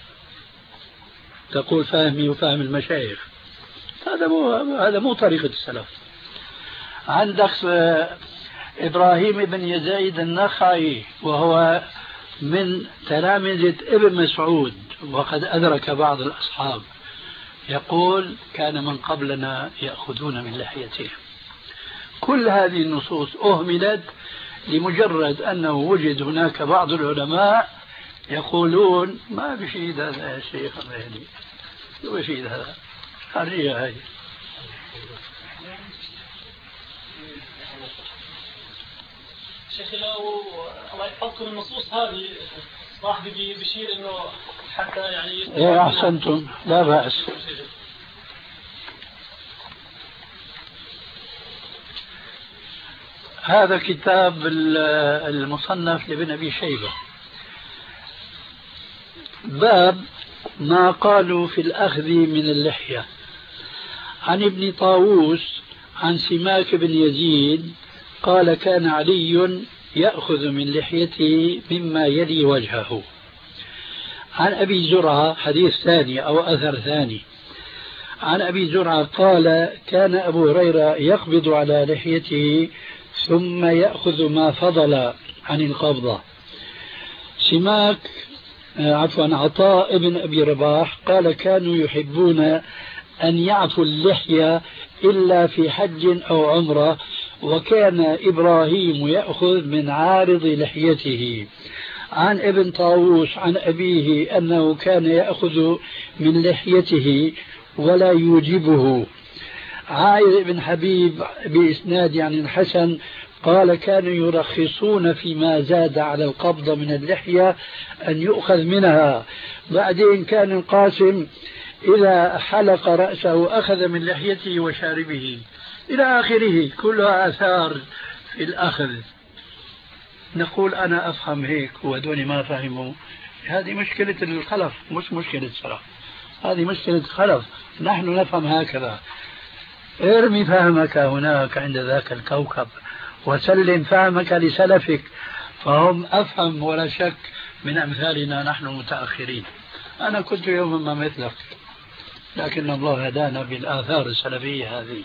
تقول فهمي وفهم المشايخ. هذا مو هذا مو طريقة السلف. عندك إبراهيم بن يزيد النخعي وهو من تلامذة ابن مسعود وقد أدرك بعض الأصحاب، يقول كان من قبلنا يأخذون من لحيتهم. كل هذه النصوص أهملت لمجرد أنه وجد هناك بعض العلماء يقولون ما بشيد هذا يا شيخ، يعني شو بشيد هذا؟ خارجية هاي. شيخ لو الله يحفظكم النصوص هذه صاحبي بيشير انه حتى يعني ايه احسنتم، لا بأس. هذا كتاب المصنف لابن أبي شيبة، باب ما قالوا في الأخذ من اللحية. عن ابن طاووس عن سماك بن يزيد قال كان علي يأخذ من لحيته مما يلي وجهه. عن أبي زرعة حديث ثاني أو أثر ثاني عن أبي زرعة قال كان أبو هريرة يقبض على لحيته ثم يأخذ ما فضل عن القبضة. سماك عفوا عطاء ابن أبي رباح قال كانوا يحبون أن يعفوا اللحية إلا في حج أو عمرة، وكان إبراهيم يأخذ من عارض لحيته. عن ابن طاووس عن أبيه أنه كان يأخذ من لحيته ولا يوجبه. عائذ بن حبيب بإسناد عن الحسن قال كانوا يرخصون فيما زاد على القبض من اللحية أن يؤخذ منها. بعدين كان القاسم إذا حلق رأسه أخذ من لحيته وشاربه إلى آخره، كلها آثار في الأخذ. نقول أنا أفهم هيك وهدول ما فهموا. هذه مشكلة الخلف مش مشكلة سلف، هذه مشكلة خلف. نحن نفهم هكذا. ارمي فهمك هناك عند ذاك الكوكب وسلم فهمك لسلفك، فهم أفهم ولا شك من أمثالنا نحن المتأخرين. أنا كنت يوما ما مثلك، لكن الله هدانا بالآثار السلفية هذه.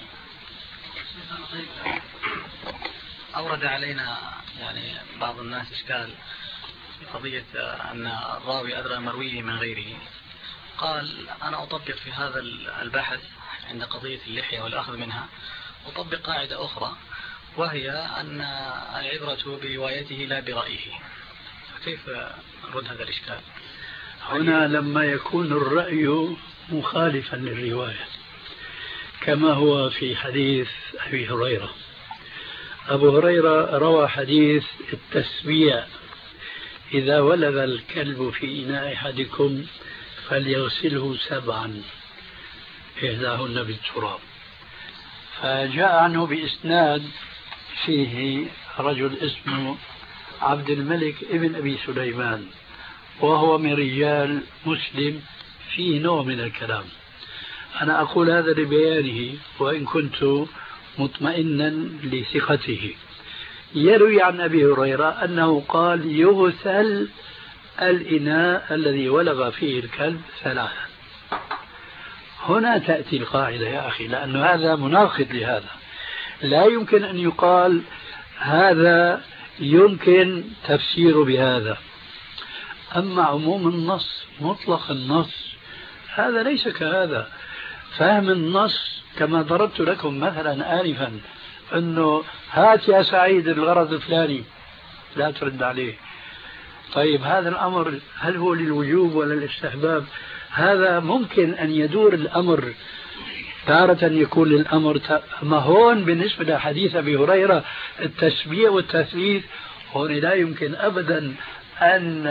أورد علينا يعني بعض الناس إشكال في قضية أن الراوي أدرى مرويه من غيره. قال أنا أطبق في هذا البحث عند قضية اللحية والأخذ منها أطبق قاعدة أخرى، وهي أن العبرة بروايته لا برأيه. كيف نرد هذا الإشكال؟ هنا لما يكون الرأي مخالفا للرواية كما هو في حديث أبي هريرة. أبو هريرة روى حديث التسبيع: إذا ولغ الكلب في إناء أحدكم فليغسله سبعا إحداهن بالتراب. فجاء عنه بإسناد فيه رجل اسمه عبد الملك ابن أبي سليمان، وهو من رجال مسلم فيه نوع من الكلام. أنا أقول هذا لبيانه وإن كنت مطمئنا لثقته. يروي عن أبي هريرة أنه قال يغسل الإناء الذي ولغ فيه الكلب ثلاثا. هنا تأتي القاعدة يا أخي، لأن هذا مناقض لهذا. لا يمكن أن يقال هذا يمكن تفسير بهذا. أما عموم النص مطلق النص هذا ليس كهذا. فهم النص كما ضربت لكم مثلا آنفا أنه هات يا سعيد الغرض الفلاني لا ترد عليه. طيب هذا الأمر هل هو للوجوب ولا للاستحباب؟ هذا ممكن أن يدور الأمر تارة يكون للأمر. أما هون بالنسبة لحديث أبي هريرة التسبيح والتثليث هون لا يمكن أبدا أن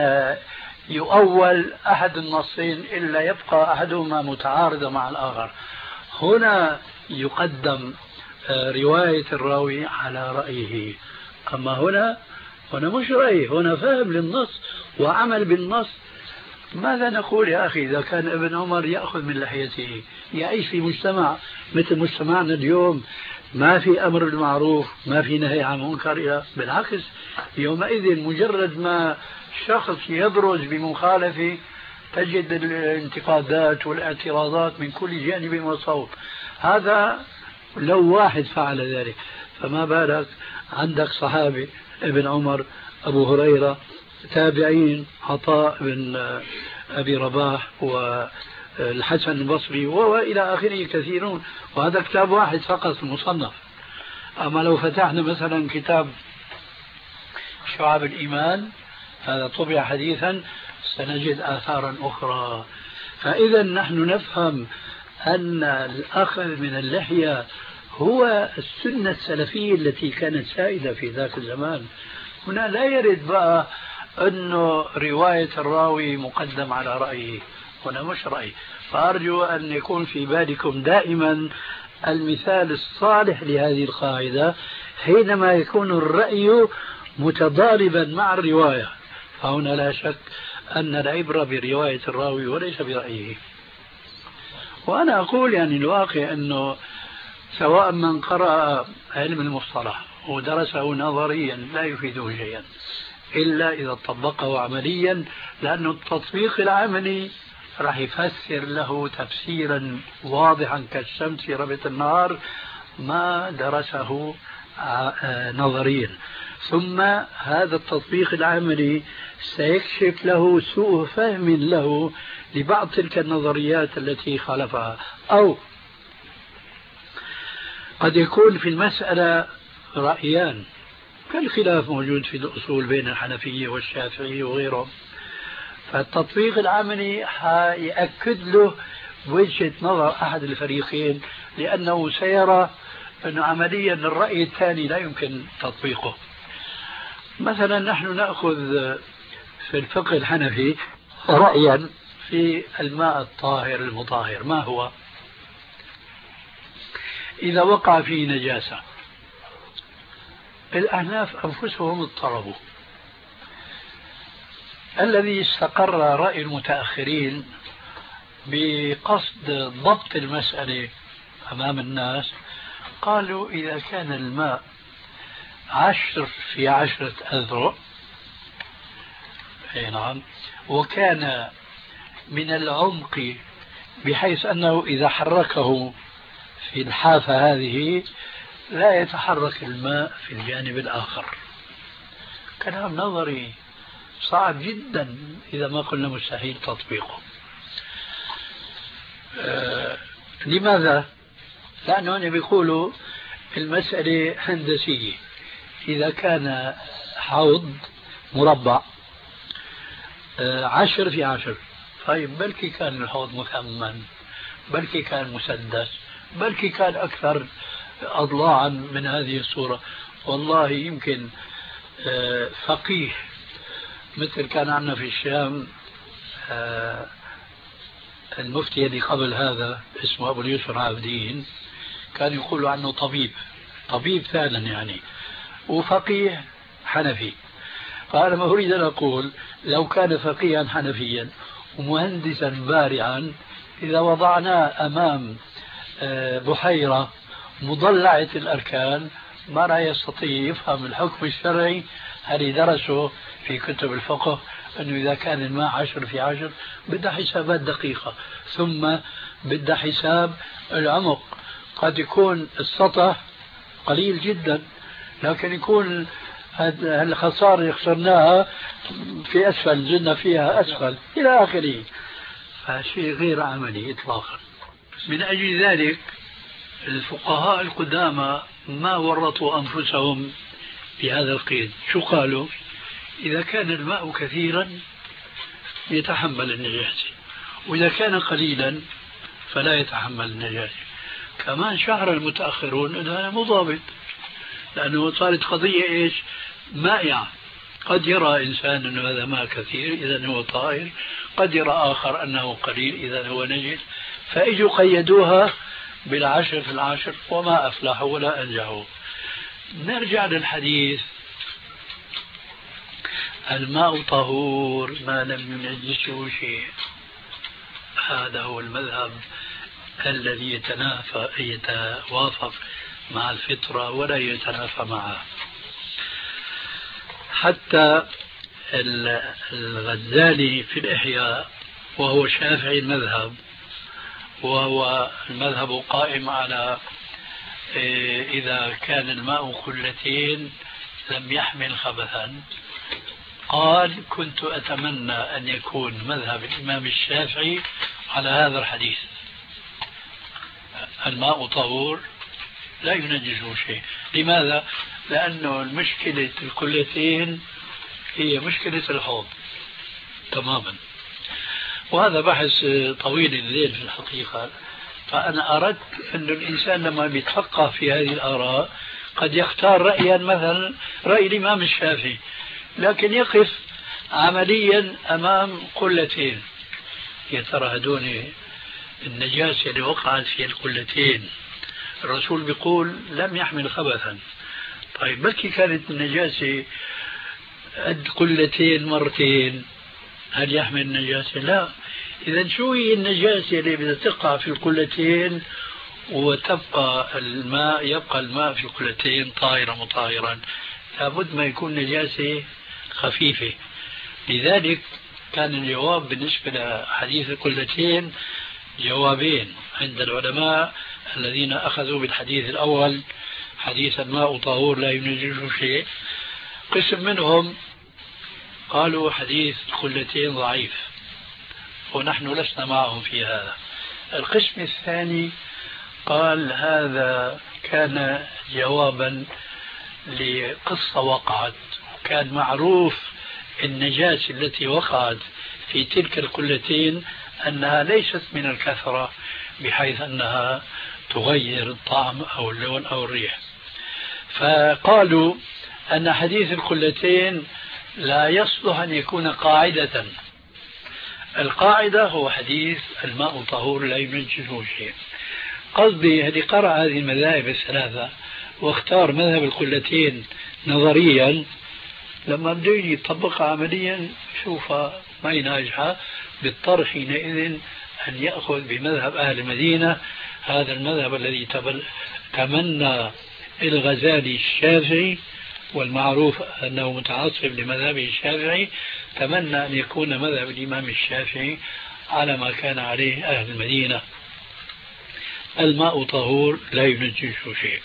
يؤول أحد النصين إلا يبقى أحدهما متعارضا مع الآخر. هنا يقدم رواية الراوي على رأيه. أما هنا هنا مش رأي، هنا فهم للنص وعمل بالنص. ماذا نقول يا أخي إذا كان ابن عمر يأخذ من لحيته يعيش في مجتمع مثل مجتمعنا اليوم ما في أمر بالمعروف ما في نهي عن منكر، بالعكس يومئذ مجرد ما شخص يبرز بمخالفة تجد الانتقادات والاعتراضات من كل جانب وصوب. هذا لو واحد فعل ذلك، فما بالك عندك صحابي ابن عمر، أبو هريرة، تابعين عطاء بن أبي رباح والحسن البصري وإلى آخره كثيرون، وهذا كتاب واحد فقط المصنف. أما لو فتحنا مثلا كتاب شعب الإيمان هذا طبع حديثا سنجد آثارا أخرى. فإذا نحن نفهم أن الأخذ من اللحية هو السنة السلفية التي كانت سائدة في ذاك الزمان. هنا لا يرد بقى أنه رواية الراوي مقدم على رأيه، هنا مش رأي. فأرجو أن يكون في بالكم دائما المثال الصالح لهذه القاعدة حينما يكون الرأي متضاربا مع الرواية. فهنا لا شك أن العبرة برواية الراوي وليس برأيه. وأنا أقول يعني الواقع أنه سواء من قرأ علم المصطلح ودرسه نظريا لا يفيده شيئا إلا إذا طبقه عمليا، لأن التطبيق العملي راح يفسر له تفسيرا واضحا كالشمس في ربة النهار ما درسه نظريا. ثم هذا التطبيق العملي سيكشف له سوء فهم له لبعض تلك النظريات التي خالفها، أو قد يكون في المسألة رأيان كالخلاف موجود في الأصول بين الحنفية والشافعية وغيرهم، فالتطبيق العملي يأكد له وجهة نظر أحد الفريقين، لأنه سيرى أن عمليا الرأي الثاني لا يمكن تطبيقه. مثلا نحن نأخذ في الفقه الحنفي رأيا في الماء الطاهر المطهر، ما هو؟ إذا وقع فيه نجاسة الأحناف أنفسهم اضطربوا. الذي استقر رأي المتأخرين بقصد ضبط المسألة أمام الناس قالوا إذا كان الماء عشر في عشرة أذرع، أي نعم، وكان من العمق بحيث أنه إذا حركه في الحافة هذه لا يتحرك الماء في الجانب الآخر. كلام نظري صعب جدا إذا ما قلنا مستحيل تطبيقه. آه لماذا؟ لأنه بيقولوا المسألة هندسية. إذا كان حوض مربع آه عشر في عشر، طيب بلكي كان الحوض مثمن، بلكي كان مسدس، بلكي كان أكثر أضلاعا من هذه الصورة. والله يمكن آه فقيه مثل كان عندنا في الشام آه المفتي اللي قبل هذا اسمه أبو اليسر عابدين، كان يقول عنه طبيب، طبيب فعلا يعني، وفقيه حنفي. فأنا ما أريد أن أقول لو كان فقيها حنفيا ومهندسا بارعا، إذا وضعناه أمام بحيرة مضلعة الأركان ما رأى يستطيع يفهم الحكم الشرعي الذي درسه في كتب الفقه، أنه إذا كان الماء عشر في عشر بدها حسابات دقيقة، ثم بدها حساب العمق. قد يكون السطح قليل جدا لكن يكون الخسارة اللي خسرناها في أسفل زلنا فيها أسفل إلى آخره، فشيء غير عملي إطلاقا. من أجل ذلك الفقهاء القدامى ما ورطوا أنفسهم بهذا القيد. شو قالوا؟ إذا كان الماء كثيرا يتحمل النجاسة، وإذا كان قليلا فلا يتحمل النجاسة. كمان شعر المتأخرون أنه هذا مضابط، لأنه صارت قضية إيش؟ مائعة. قد يرى إنسان أنه هذا ماء كثير إذا هو طائر، قد يرى آخر أنه قليل إذا هو نجس، فإجوا قيدوها بالعشر في العشر وما أفلحوا ولا أنجحوا. نرجع للحديث الماء طهور ما لم ينجسه شيء، هذا هو المذهب الذي يتنافى يتوافق مع الفطرة ولا يتنافى معها. حتى الغزالي في الإحياء وهو شافعي المذهب، وهو المذهب قائم على إذا كان الماء قلتين لم يحمل خبثا، قال كنت أتمنى أن يكون مذهب الإمام الشافعي على هذا الحديث، الماء طهور لا ينجسه شيء. لماذا؟ لأنه المشكلة القلتين هي مشكلة الحوض تماما، وهذا بحث طويل الليل في الحقيقة. فأنا أردت أن الإنسان لما بيتفقه في هذه الآراء قد يختار رأيا مثلا رأي الإمام الشافعي، لكن يقف عمليا أمام قلتين، يا ترى هدول النجاسة اللي وقعت في القلتين الرسول بيقول لم يحمل خبثا، طيب بلكي كانت النجاسة قد قلتين مرتين، هل يحمل النجاسة؟ لا. إذا شو هي النجاسة اللي بدها تقع في القلتين وتبقى الماء يبقى الماء في القلتين طاهرا مطهرا؟ لابد ما يكون نجاسة خفيفة. لذلك كان الجواب بالنسبة لحديث القلتين جوابين عند العلماء الذين أخذوا بالحديث الأول حديث الماء طهور لا ينجسه شيء. قسم منهم قالوا حديث القلتين ضعيف ونحن لسنا معهم في هذا. القسم الثاني قال هذا كان جوابا لقصة وقعت، وكان معروف النجاسة التي وقعت في تلك القلتين أنها ليست من الكثرة بحيث أنها تغير الطعم أو اللون أو الريح. فقالوا أن حديث القلتين لا يصلح أن يكون قاعدة. القاعدة هو حديث الماء طهور لا ينجسه شيء. قصدي اللي قرأ هذه المذاهب الثلاثة واختار مذهب القلتين نظريا، لما بده يطبقها عمليا شوفها ما هي ناجحة، بالطرح حينئذ أن يأخذ بمذهب أهل المدينة، هذا المذهب الذي تمنى الغزالي الشافعي، والمعروف أنه متعصب لمذهبه الشافعي، تمنى أن يكون مذهب الإمام الشافعي على ما كان عليه أهل المدينة، الماء طهور لا ينجسه شيء.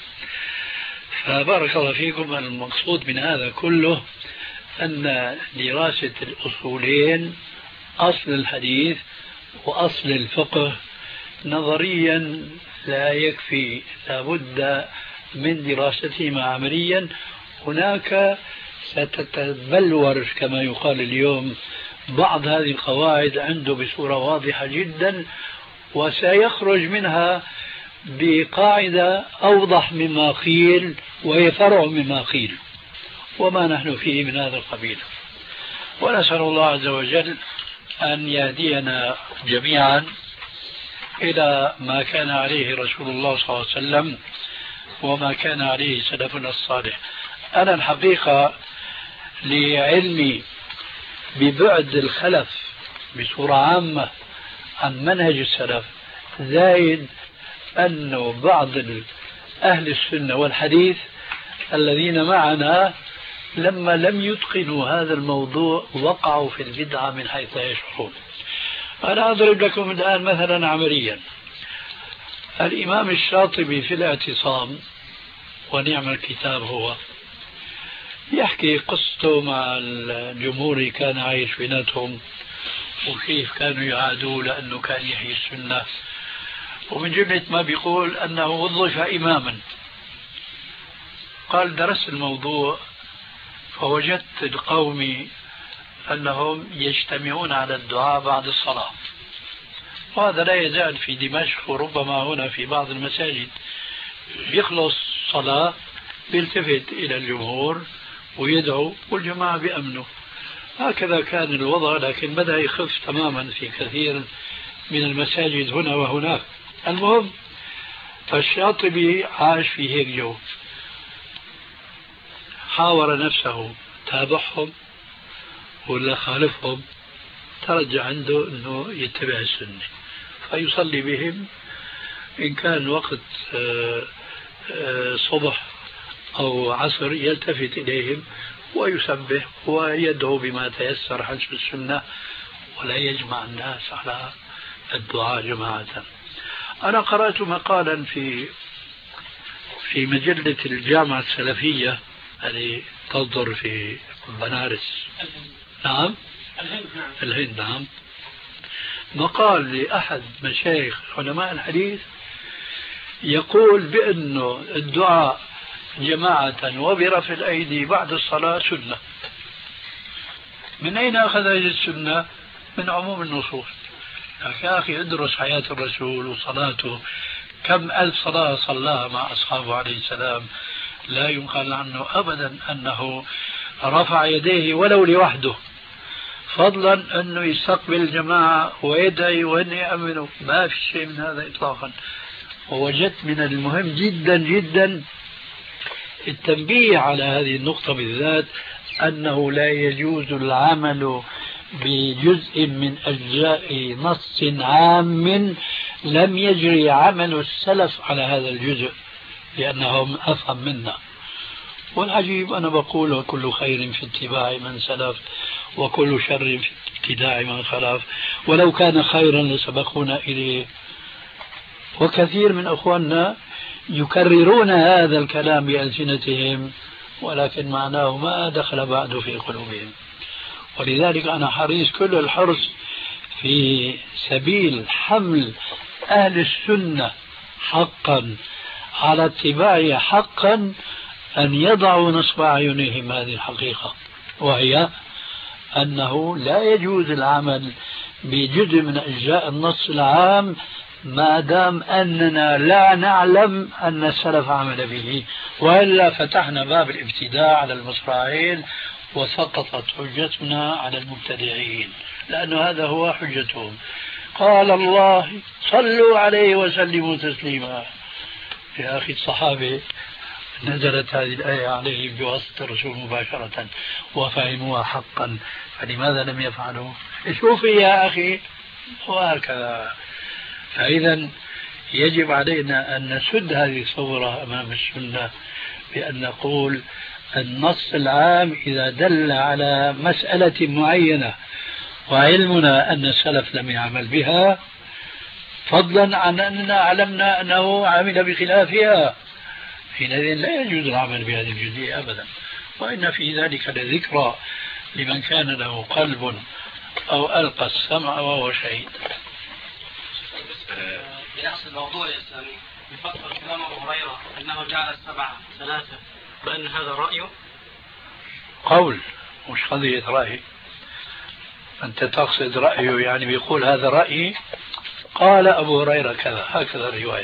فبارك الله فيكم. المقصود من هذا كله أن دراسة الأصولين، أصل الحديث وأصل الفقه، نظريا لا يكفي، لابد من دراسته عمليا. هناك ستتبلور كما يقال اليوم بعض هذه القواعد عنده بصورة واضحة جدا، وسيخرج منها بقاعدة أوضح مما قيل وهي فرع مما قيل، وما نحن فيه من هذا القبيل. ونسأل الله عز وجل أن يهدينا جميعا إلى ما كان عليه رسول الله صلى الله عليه وسلم وما كان عليه سلفنا الصالح. أنا الحقيقة لعلمي ببعد الخلف بصورة عامة عن منهج السلف، زايد أنه بعض أهل السنة والحديث الذين معنا لما لم يتقنوا هذا الموضوع وقعوا في البدعة من حيث لا يشعرون. أنا أضرب لكم الآن مثلا عمليا. الإمام الشاطبي في الاعتصام، ونعم الكتاب هو، يحكي قصته مع الجمهور كان عايش بيناتهم وكيف كانوا يعادوا لأنه كان يحيي السنة، ومن جملة ما بيقول أنه وظف إماما. قال درست الموضوع فوجدت القوم أنهم يجتمعون على الدعاء بعد الصلاة، وهذا لا يزال في دمشق وربما هنا في بعض المساجد. بيخلص صلاة بيلتفت إلى الجمهور ويدعو والجماعة بأمنه. هكذا كان الوضع، لكن بدأ يخف تماما في كثير من المساجد هنا وهناك. المهم فالشاطبي عاش في هيك جو، حاور نفسه تابعهم ولا خالفهم، ترجع عنده أنه يتبع السنة فيصلي بهم. إن كان وقت صبح أو عصر يلتفت إليهم ويسبح ويدعو بما تيسر حسب السنة، ولا يجمع الناس على الدعاء جماعة. أنا قرأت مقالا في في مجلة الجامعة السلفية التي تصدر في بنارس، نعم الهند، نعم، مقال لأحد مشايخ علماء الحديث يقول بأنه الدعاء جماعة وبرفع الأيدي بعد الصلاة سنة. من أين أخذ هذه السنة؟ من عموم النصوص. يا أخي ادرس حياة الرسول وصلاته، كم ألف صلاة صلاها مع أصحابه عليه السلام، لا ينقل عنه أبدا أنه رفع يديه ولو لوحده، فضلا أنه يستقبل الجماعة ويدعي وأن يأمنوا، ما في شيء من هذا إطلاقا. ووجدت من المهم جدا جدا التنبيه على هذه النقطة بالذات، أنه لا يجوز العمل بجزء من أجزاء نص عام لم يجري عمل السلف على هذا الجزء لأنهم أفهم منا. والعجيب أنا بقول وكل خير في اتباع من سلف وكل شر في ابتداع من خلف، ولو كان خيرا لسبقونا إليه. وكثير من أخواننا يكررون هذا الكلام بألسنتهم ولكن معناه ما دخل بعد في قلوبهم. ولذلك أنا حريص كل الحرص في سبيل حمل أهل السنة حقا على اتباعها حقا أن يضعوا نصب أعينهم هذه الحقيقة، وهي أنه لا يجوز العمل بجزء من أجزاء النص العام ما دام أننا لا نعلم أن السلف عمل به، وإلا فتحنا باب الابتداع على المصراعين وسقطت حجتنا على المبتدعين، لأن هذا هو حجتهم. قال الله صلوا عليه وسلموا تسليما. يا أخي الصحابة نزلت هذه الآية عليهم بواسطة الرسول مباشرة وفهموها حقا، فلماذا لم يفعلوا؟ شوفي يا أخي. وهكذا. فإذا يجب علينا أن نسد هذه الصورة أمام السنة بأن نقول النص العام إذا دل على مسألة معينة وعلمنا أن السلف لم يعمل بها، فضلا عن أننا علمنا أنه عمل بخلافها، حينئذ لا يجوز العمل بهذه الجزئية أبدا. وإن في ذلك لذكرى لمن كان له قلب أو ألقى السمع وهو شهيد. بنفس الموضوع يا سامي، بفضل كلام أبو هريرة أنه جعل السبعة ثلاثة، فإن هذا رأيه قول مش قضية رأي. أنت تقصد رأيه يعني بيقول هذا رأيي، قال أبو هريرة كذا، هكذا الرواية.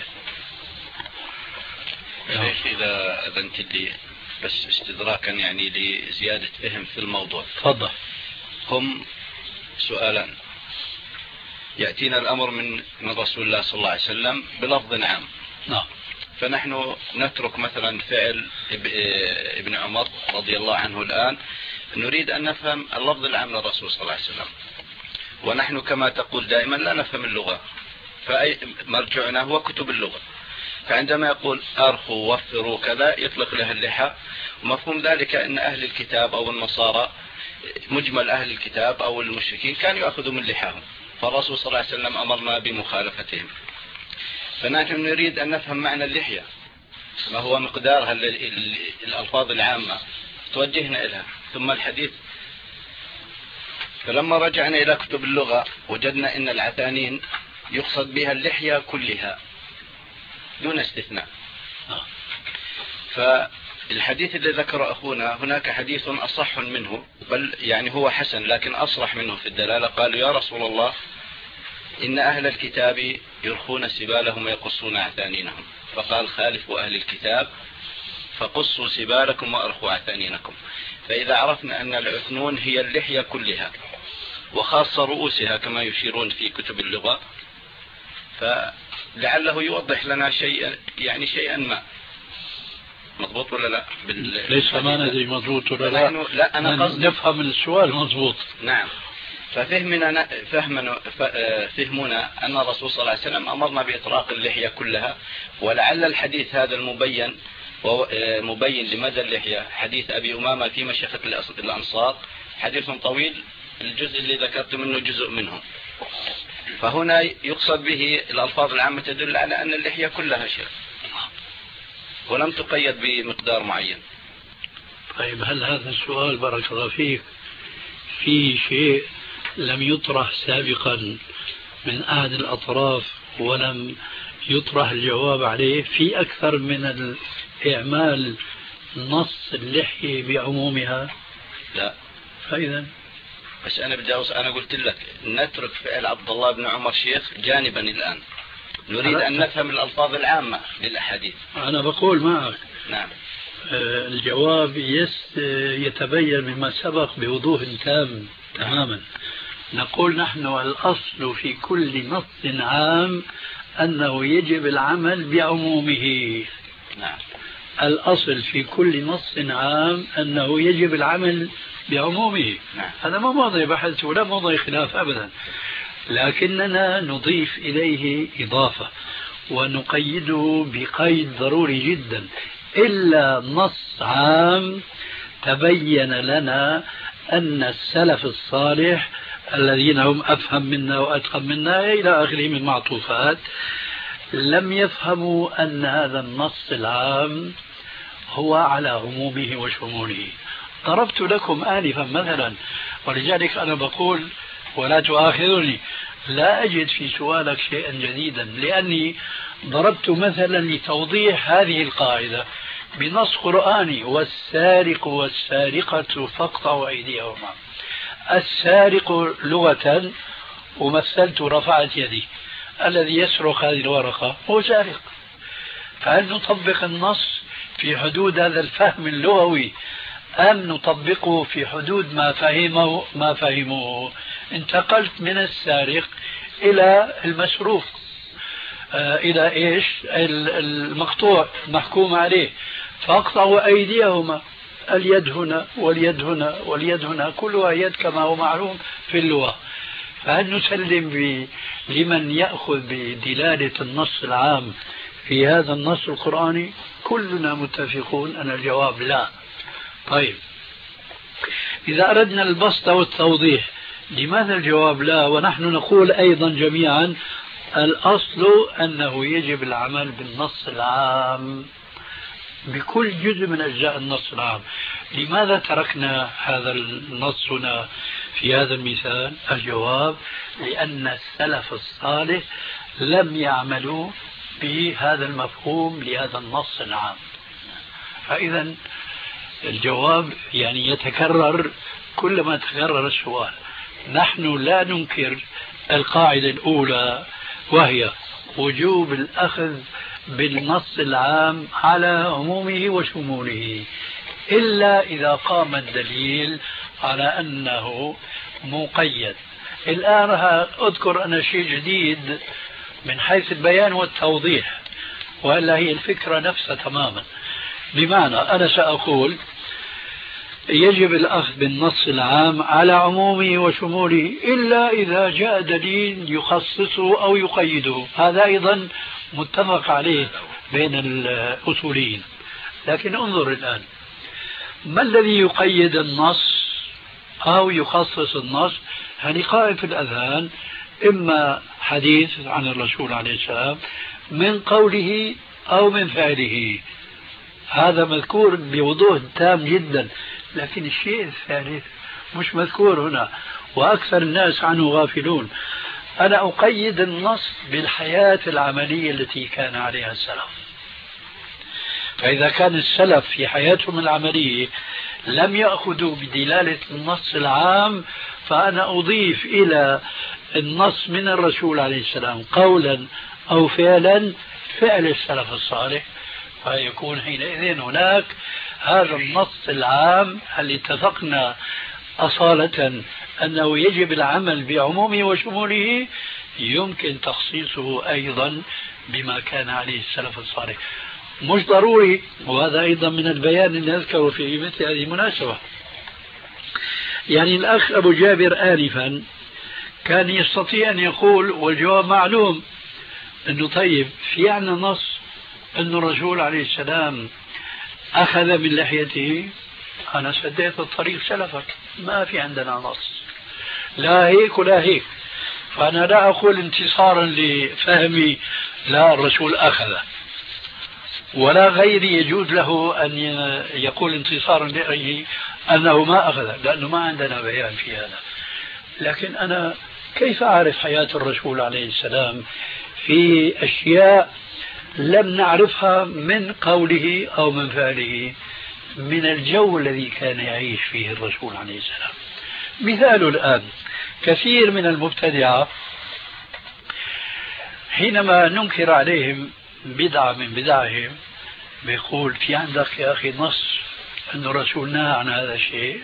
شيخ إذا أذنت لي بس استدراكا يعني لزيادة فهم في الموضوع. تفضل. هم سؤالان، يأتينا الأمر من من رسول الله صلى الله عليه وسلم بلفظ عام. نعم. فنحن نترك مثلا فعل ابن عمر رضي الله عنه الآن، نريد أن نفهم اللفظ العام للرسول صلى الله عليه وسلم، ونحن كما تقول دائما لا نفهم اللغة، فمرجعنا هو كتب اللغة. فعندما يقول أرخوا وفروا كذا يطلق لها اللحى، ومفهوم ذلك أن أهل الكتاب أو النصارى مجمل أهل الكتاب أو المشركين كانوا يأخذوا من لحاهم، فالرسول صلى الله عليه وسلم أمرنا بمخالفتهم. فنحن نريد أن نفهم معنى اللحية، ما هو مقدارها الألفاظ العامة توجهنا إليها، ثم الحديث. فلما رجعنا إلى كتب اللغة وجدنا أن العثانين يقصد بها اللحية كلها دون استثناء. فالحديث الذي ذكر أخونا هناك حديث أصح منه، بل يعني هو حسن لكن أصرح منه في الدلالة. قالوا يا رسول الله إن أهل الكتاب يرخون سبالهم ويقصون عثانينهم، فقال خالفوا أهل الكتاب فقصوا سبالكم وأرخوا عثانينكم. فإذا عرفنا أن العثنون هي اللحية كلها وخاصة رؤوسها كما يشيرون في كتب اللغة، فلعله يوضح لنا شيء يعني شيئا ما. مضبوط ولا لا؟ ليس ما ندري مضبوط ولا لا. لا أنا قصدي نفهم السؤال مضبوط. نعم. ففهمنا فهمنا فهمنا أن الرسول صلى الله عليه وسلم أمرنا بإطلاق اللحية كلها، ولعل الحديث هذا المبين مبين لمدى اللحية حديث أبي أمامة في مشيخة الأنصار، حديث طويل، الجزء اللي ذكرت منه جزء منه. فهنا يقصد به الألفاظ العامة تدل على أن اللحية كلها شيء، ولم تقيد بمقدار معين. طيب هل هذا السؤال بارك الله فيك في شيء لم يطرح سابقا من أحد الأطراف ولم يطرح الجواب عليه؟ في أكثر من الإعمال نص اللحية بعمومها؟ لا. فإذا بس أنا بدي أوصل، أنا قلت لك نترك فعل عبد الله بن عمر شيخ جانبا الآن، نريد أن نفهم الألفاظ العامة للأحاديث. أنا بقول معك. نعم. الجواب يس يتبين مما سبق بوضوح تام تماما. نقول نحن الأصل في كل نص عام أنه يجب العمل بعمومه. نعم. الأصل في كل نص عام أنه يجب العمل بعمومه. نعم. هذا ما موضع بحث ولا موضع خلاف أبدا، لكننا نضيف إليه إضافة ونقيده بقيد ضروري جدا: إلا نص عام تبين لنا أن السلف الصالح الذين هم أفهم منا وأتقن منا إلى آخره من معطوفات لم يفهموا أن هذا النص العام هو على عمومه وشموله. ضربت لكم آنفا مثلا، ولذلك أنا بقول ولا تؤاخذني لا أجد في سؤالك شيئا جديدا، لأني ضربت مثلا لتوضيح هذه القاعدة بنص قرآني: والسارق والسارقة فاقطعوا أيديهما. السارق لغة ومثلت رفعت يدي، الذي يسرق هذه الورقة هو سارق. فهل نطبق النص في حدود هذا الفهم اللغوي أم نطبقه في حدود ما فهمه ما فهموه؟ انتقلت من السارق إلى المسروق، آه إلى إيش؟ المقطوع محكوم عليه. فاقطعوا أيديهما، اليد هنا واليد هنا واليد هنا، كلها يد كما هو معلوم في اللغة. فهل نسلم ب... لمن يأخذ بدلالة النص العام في هذا النص القرآني؟ كلنا متفقون أن الجواب لا. طيب، إذا أردنا البسط والتوضيح لماذا الجواب لا، ونحن نقول أيضا جميعا الأصل أنه يجب العمل بالنص العام بكل جزء من أجزاء النص العام؟ لماذا تركنا هذا النص هنا في هذا المثال؟ الجواب: لأن السلف الصالح لم يعملوا بهذا المفهوم لهذا النص العام. فإذا الجواب يعني يتكرر كلما تكرر السؤال. نحن لا ننكر القاعدة الأولى وهي وجوب الأخذ بالنص العام على عمومه وشموله، إلا إذا قام الدليل على أنه مقيد. الآن أذكر أنا شيء جديد من حيث البيان والتوضيح، وإلا هي الفكرة نفسها تماما. بمعنى أنا سأقول يجب الأخذ بالنص العام على عمومه وشموله إلا إذا جاء دليل يخصصه أو يقيده. هذا أيضا متفق عليه بين الأصوليين. لكن انظر الآن، ما الذي يقيد النص أو يخصص النص؟ هذه قائمة في الأذهان، إما حديث عن الرسول عليه السلام من قوله أو من فعله، هذا مذكور بوضوح تام جدا. لكن الشيء الثالث مش مذكور هنا، وأكثر الناس عنه غافلون. أنا أقيد النص بالحياة العملية التي كان عليها السلف. فإذا كان السلف في حياتهم العملية لم يأخذوا بدلالة النص العام، فأنا أضيف إلى النص من الرسول عليه السلام قولا أو فعلا فعل السلف الصالح، فيكون حينئذ هناك هذا النص العام اللي اتفقنا أصالة أنه يجب العمل بعمومه وشموله، يمكن تخصيصه أيضا بما كان عليه السلف الصالح. مش ضروري، وهذا أيضا من البيان اللي نذكره في مثل هذه المناسبة. يعني الأخ أبو جابر آنفا كان يستطيع أن يقول والجواب معلوم أنه طيب في عنا نص أن الرسول عليه السلام أخذ من لحيته. أنا سديت الطريق سلفك، ما في عندنا نص لا هيك ولا هيك. فأنا لا أقول انتصارا لفهمي لا الرسول أخذ، ولا غيري يجوز له أن يقول انتصارا لرأيه أنه ما أخذ، لأنه ما عندنا بيان في هذا. لكن أنا كيف أعرف حياة الرسول عليه السلام في أشياء لم نعرفها من قوله أو من فعله، من الجو الذي كان يعيش فيه الرسول عليه السلام. مثال الآن كثير من المبتدعة حينما ننكر عليهم بدعة من بدعهم بيقول في عندك يا أخي نص أن رسولنا عن هذا الشيء،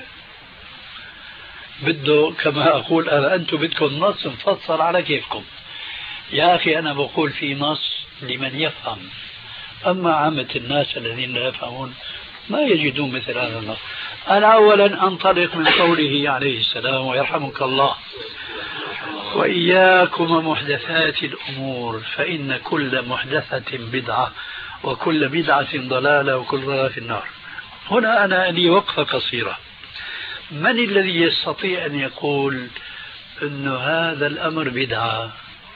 بده كما أقول أنا أنتم بدكم نص مفصل على كيفكم. يا أخي أنا بقول في نص لمن يفهم، أما عامة الناس الذين لا يفهمون ما يجدون مثل هذا النص. أنا أولا أنطلق من قوله عليه السلام ويرحمك الله: وإياكم محدثات الأمور فإن كل محدثة بدعة وكل بدعة ضلالة وكل ضلالة في النار. هنا أنا لي وقفة قصيرة. من الذي يستطيع أن يقول أن هذا الأمر بدعة؟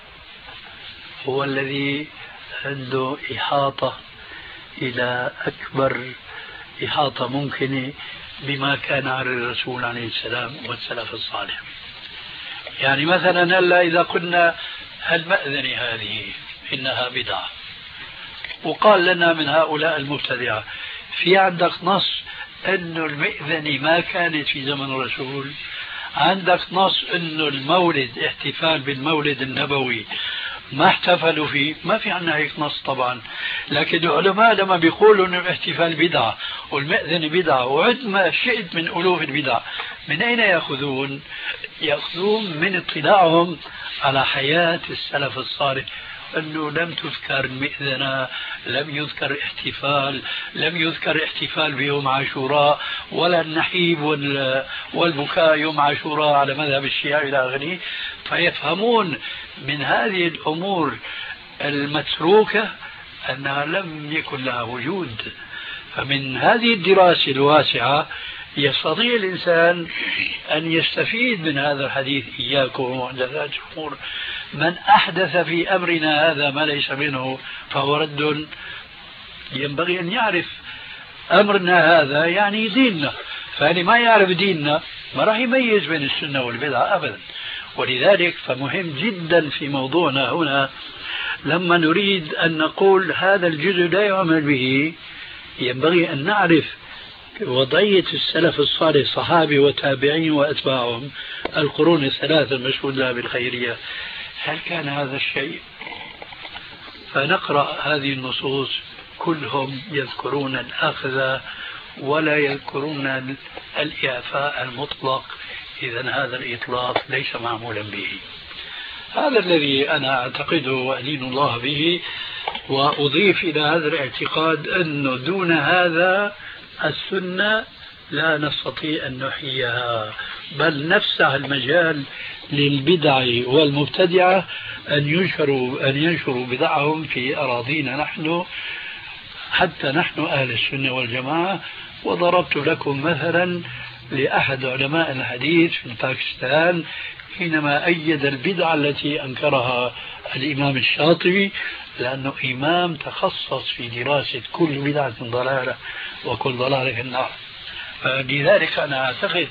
هو الذي عنده إحاطة إلى أكبر إحاطة ممكنة بما كان على الرسول عليه السلام والسلف الصالح. يعني مثلا هلا إذا قلنا المأذنة هذه إنها بدعة وقال لنا من هؤلاء المبتدعة: في عندك نص أنه المئذنة ما كانت في زمن الرسول؟ عندك نص أنه المولد احتفال بالمولد النبوي ما احتفلوا فيه؟ ما في عنا هيك نص طبعا. لكن العلماء لما بيقولوا أنه الاحتفال بدعة والمئذنة بدعة وعد ما شئت من ألوف البدع، من أين يأخذون؟ يأخذون من اطلاعهم على حياة السلف الصالح، أنه لم تذكر مئذنة، لم يذكر احتفال، لم يذكر احتفال بيوم عاشوراء، ولا النحيب والبكاء يوم عاشوراء على مذهب الشيعة إلى آخره. فيفهمون من هذه الأمور المتروكة أنها لم يكن لها وجود. فمن هذه الدراسة الواسعة يستطيع الإنسان أن يستفيد من هذا الحديث: إياكم ومحدثات الأمور، من أحدث في أمرنا هذا ما ليس منه فهو رد. ينبغي أن يعرف أمرنا هذا يعني ديننا، فاللي ما يعرف ديننا ما راح يميز بين السنة والبدعة أبدا. ولذلك فمهم جدا في موضوعنا هنا لما نريد أن نقول هذا الجزء لا يعمل به، ينبغي أن نعرف وضعية السلف الصالح، صحابي وتابعين وأتباعهم القرون الثلاثة المشهود لها بالخيرية، هل كان هذا الشيء؟ فنقرأ هذه النصوص كلهم يذكرون الأخذ ولا يذكرون الإعفاء المطلق. إذن هذا الإطلاق ليس معمولا به. هذا الذي أنا أعتقده وأدين الله به، وأضيف إلى هذا الاعتقاد أنه دون هذا السنة لا نستطيع أن نحييها، بل نفسح المجال للبدع والمبتدعة أن ينشروا أن ينشروا بدعهم في أراضينا نحن، حتى نحن أهل السنة والجماعة. وضربت لكم مثلا لأحد علماء الحديث في باكستان حينما أيد البدعة التي أنكرها الإمام الشاطبي، لأنه إمام تخصص في دراسة كل بدعة ضلالة وكل ضلالة في النار. لذلك أنا أعتقد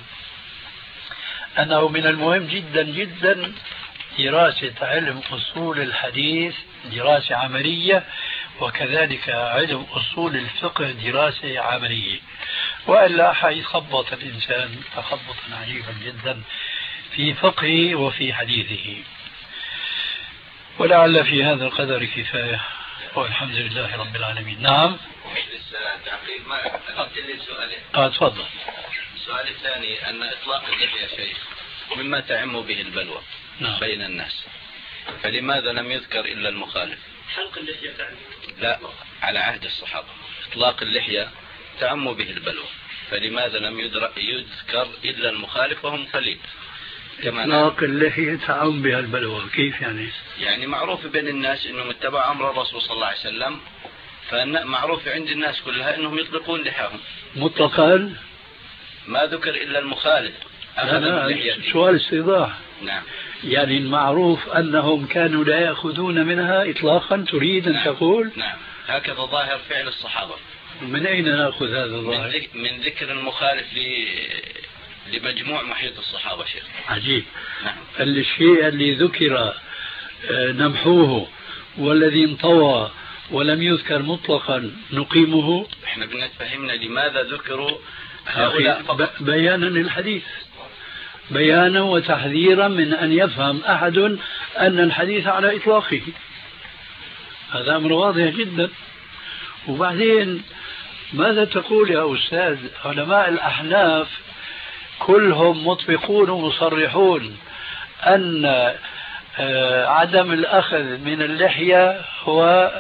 أنه من المهم جدا جدا دراسة علم أصول الحديث دراسة عملية، وكذلك علم أصول الفقه دراسة عملية، وإلا حيخبط الإنسان تخبطا عجيبا جدا في فقهه وفي حديثه. ولعل في هذا القدر كفاية، والحمد لله رب العالمين. نعم. آه تفضل. السؤال الثاني أن إطلاق اللحية شيء مما تعم به البلوى نعم. بين الناس، فلماذا لم يذكر إلا المخالف؟ حلق اللحية تعم؟ لا، على عهد الصحابة إطلاق اللحية تعم به البلوى، فلماذا لم يذكر إلا المخالف وهم قليل؟ إطلاق اللحية تعم بها البلوى كيف يعني؟ يعني معروف بين الناس أنهم اتبعوا أمر الرسول صلى الله عليه وسلم، فمعروف عند الناس كلها أنهم يطلقون لحاهم مطلقا، ما ذكر إلا المخالف. لا لا سؤال استيضاح. نعم. يعني المعروف أنهم كانوا لا يأخذون منها إطلاقا، تريد أن نعم. تقول؟ نعم، هكذا ظاهر فعل الصحابة. من أين نأخذ هذا الظاهر؟ من, ذك... من ذكر المخالف ل... لمجموع محيط الصحابة شيخ. عجيب. نعم. الشيء اللي ذكر نمحوه والذي انطوى ولم يذكر مطلقا نقيمه. احنا بدنا فهمنا لماذا ذكروا بيانا للحديث، بيانا وتحذيرا من أن يفهم أحد أن الحديث على إطلاقه. هذا أمر واضح جدا. وبعدين ماذا تقول يا أستاذ؟ علماء الأحناف كلهم مطبقون ومصرحون أن عدم الأخذ من اللحية هو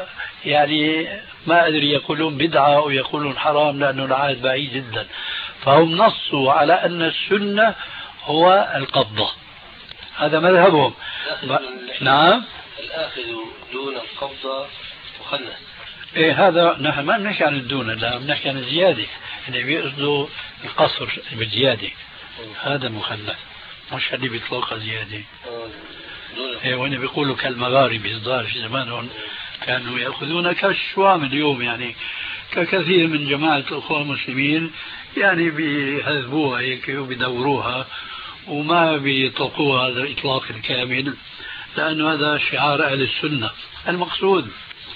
يعني ما أدري يقولون بدعة أو يقولون حرام لأنه العهد بعيد جدا. فهم نصوا على أن السنة هو القبضة، هذا مذهبهم. ب... نعم. الآخذ دون القبضة مخنث. إيه هذا نحن ما بنحكي عن الدون، لا بنحكي عن الزيادة، اللي بيقصدوا القصر بالزيادة هذا مخنث، مش اللي بيطلقها زيادة. إيه وين بيقولوا كالمغاربة الظاهر في زمانهم كانوا يأخذون كالشوام اليوم، يعني ككثير من جماعة الأخوة المسلمين يعني بيهذبوها هيك وبيدوروها وما بيطلقوها هذا الإطلاق الكامل، لأنه هذا شعار أهل السنة المقصود.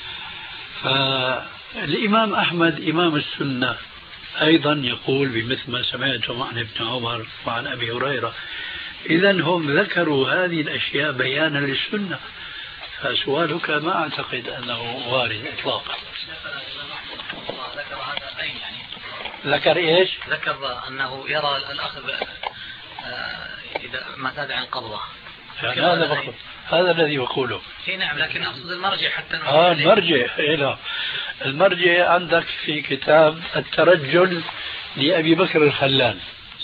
فالإمام أحمد إمام السنة أيضا يقول بمثل ما سمعتم عن ابن عمر وعن أبي هريرة. إذن هم ذكروا هذه الأشياء بيانا للسنة، فسؤالك ما أعتقد أنه وارد إطلاقا. ذكر هذا أين يعني؟ ذكر إيش؟ ذكر أنه يرى الأخذ إذا ما زاد عن قبضة. يعني هذا بقول. هذا الذي يقوله. اي نعم، لكن أقصد المرجع حتى آه المرجع. إيه لا، المرجع عندك في كتاب الترجل لأبي بكر الخلال،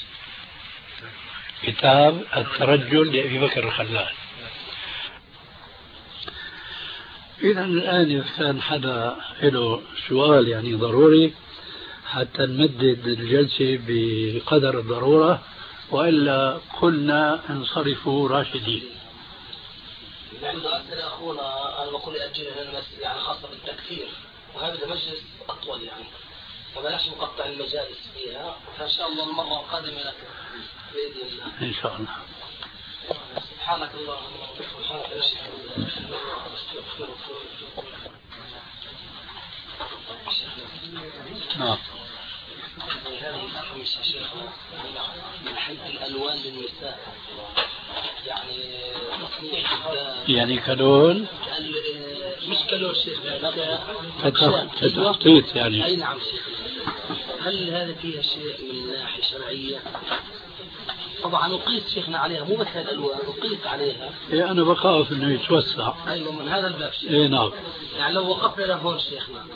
كتاب الترجل لأبي بكر الخلال. إذا الآن إذا كان حدا له سؤال يعني ضروري حتى نمدد الجلسة بقدر الضرورة، وإلا قلنا انصرفوا راشدين. يعني أسئلة أخونا أنا بقول أجلها المسألة يعني خاصة بالتكفير، وهذا مجلس أطول يعني فبلاش نقطع المجالس فيها، فإن شاء الله المرة القادمة لك بإذن الله. إن شاء الله. سبحانك اللهم وبحمدك. نعم. هذه الأخمشة شيخنا من حيث الألوان للنساء، يعني تصنيع يعني كلون مش كلون شيخنا كتخطيط يعني. أي نعم شيخنا. هل هذا فيها شيء من ناحية شرعية؟ طبعا نقيس شيخنا عليها مو بس الألوان، نقيس عليها. إيه أنا بخاف إنه يتوسع. أيوة من هذا الباب شيخنا. إيه نعم. يعني لو وقفنا لهون شيخنا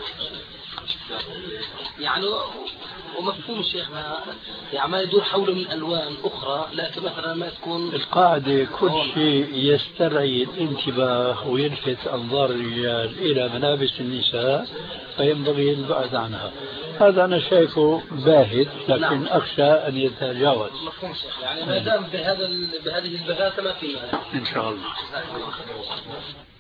يعني ومفهوم شيخنا يعني ما يدور حوله من ألوان أخرى، لكن مثلا ما تكون القاعدة كل شيء يسترعي الانتباه ويلفت أنظار الرجال إلى ملابس النساء فينبغي البعد عنها. هذا أنا شايفه باهت، لكن نعم. أخشى أن يتجاوز. مفهوم شيخ يعني ما دام بهذا بهذه البهاتة ما في مانع إن شاء الله.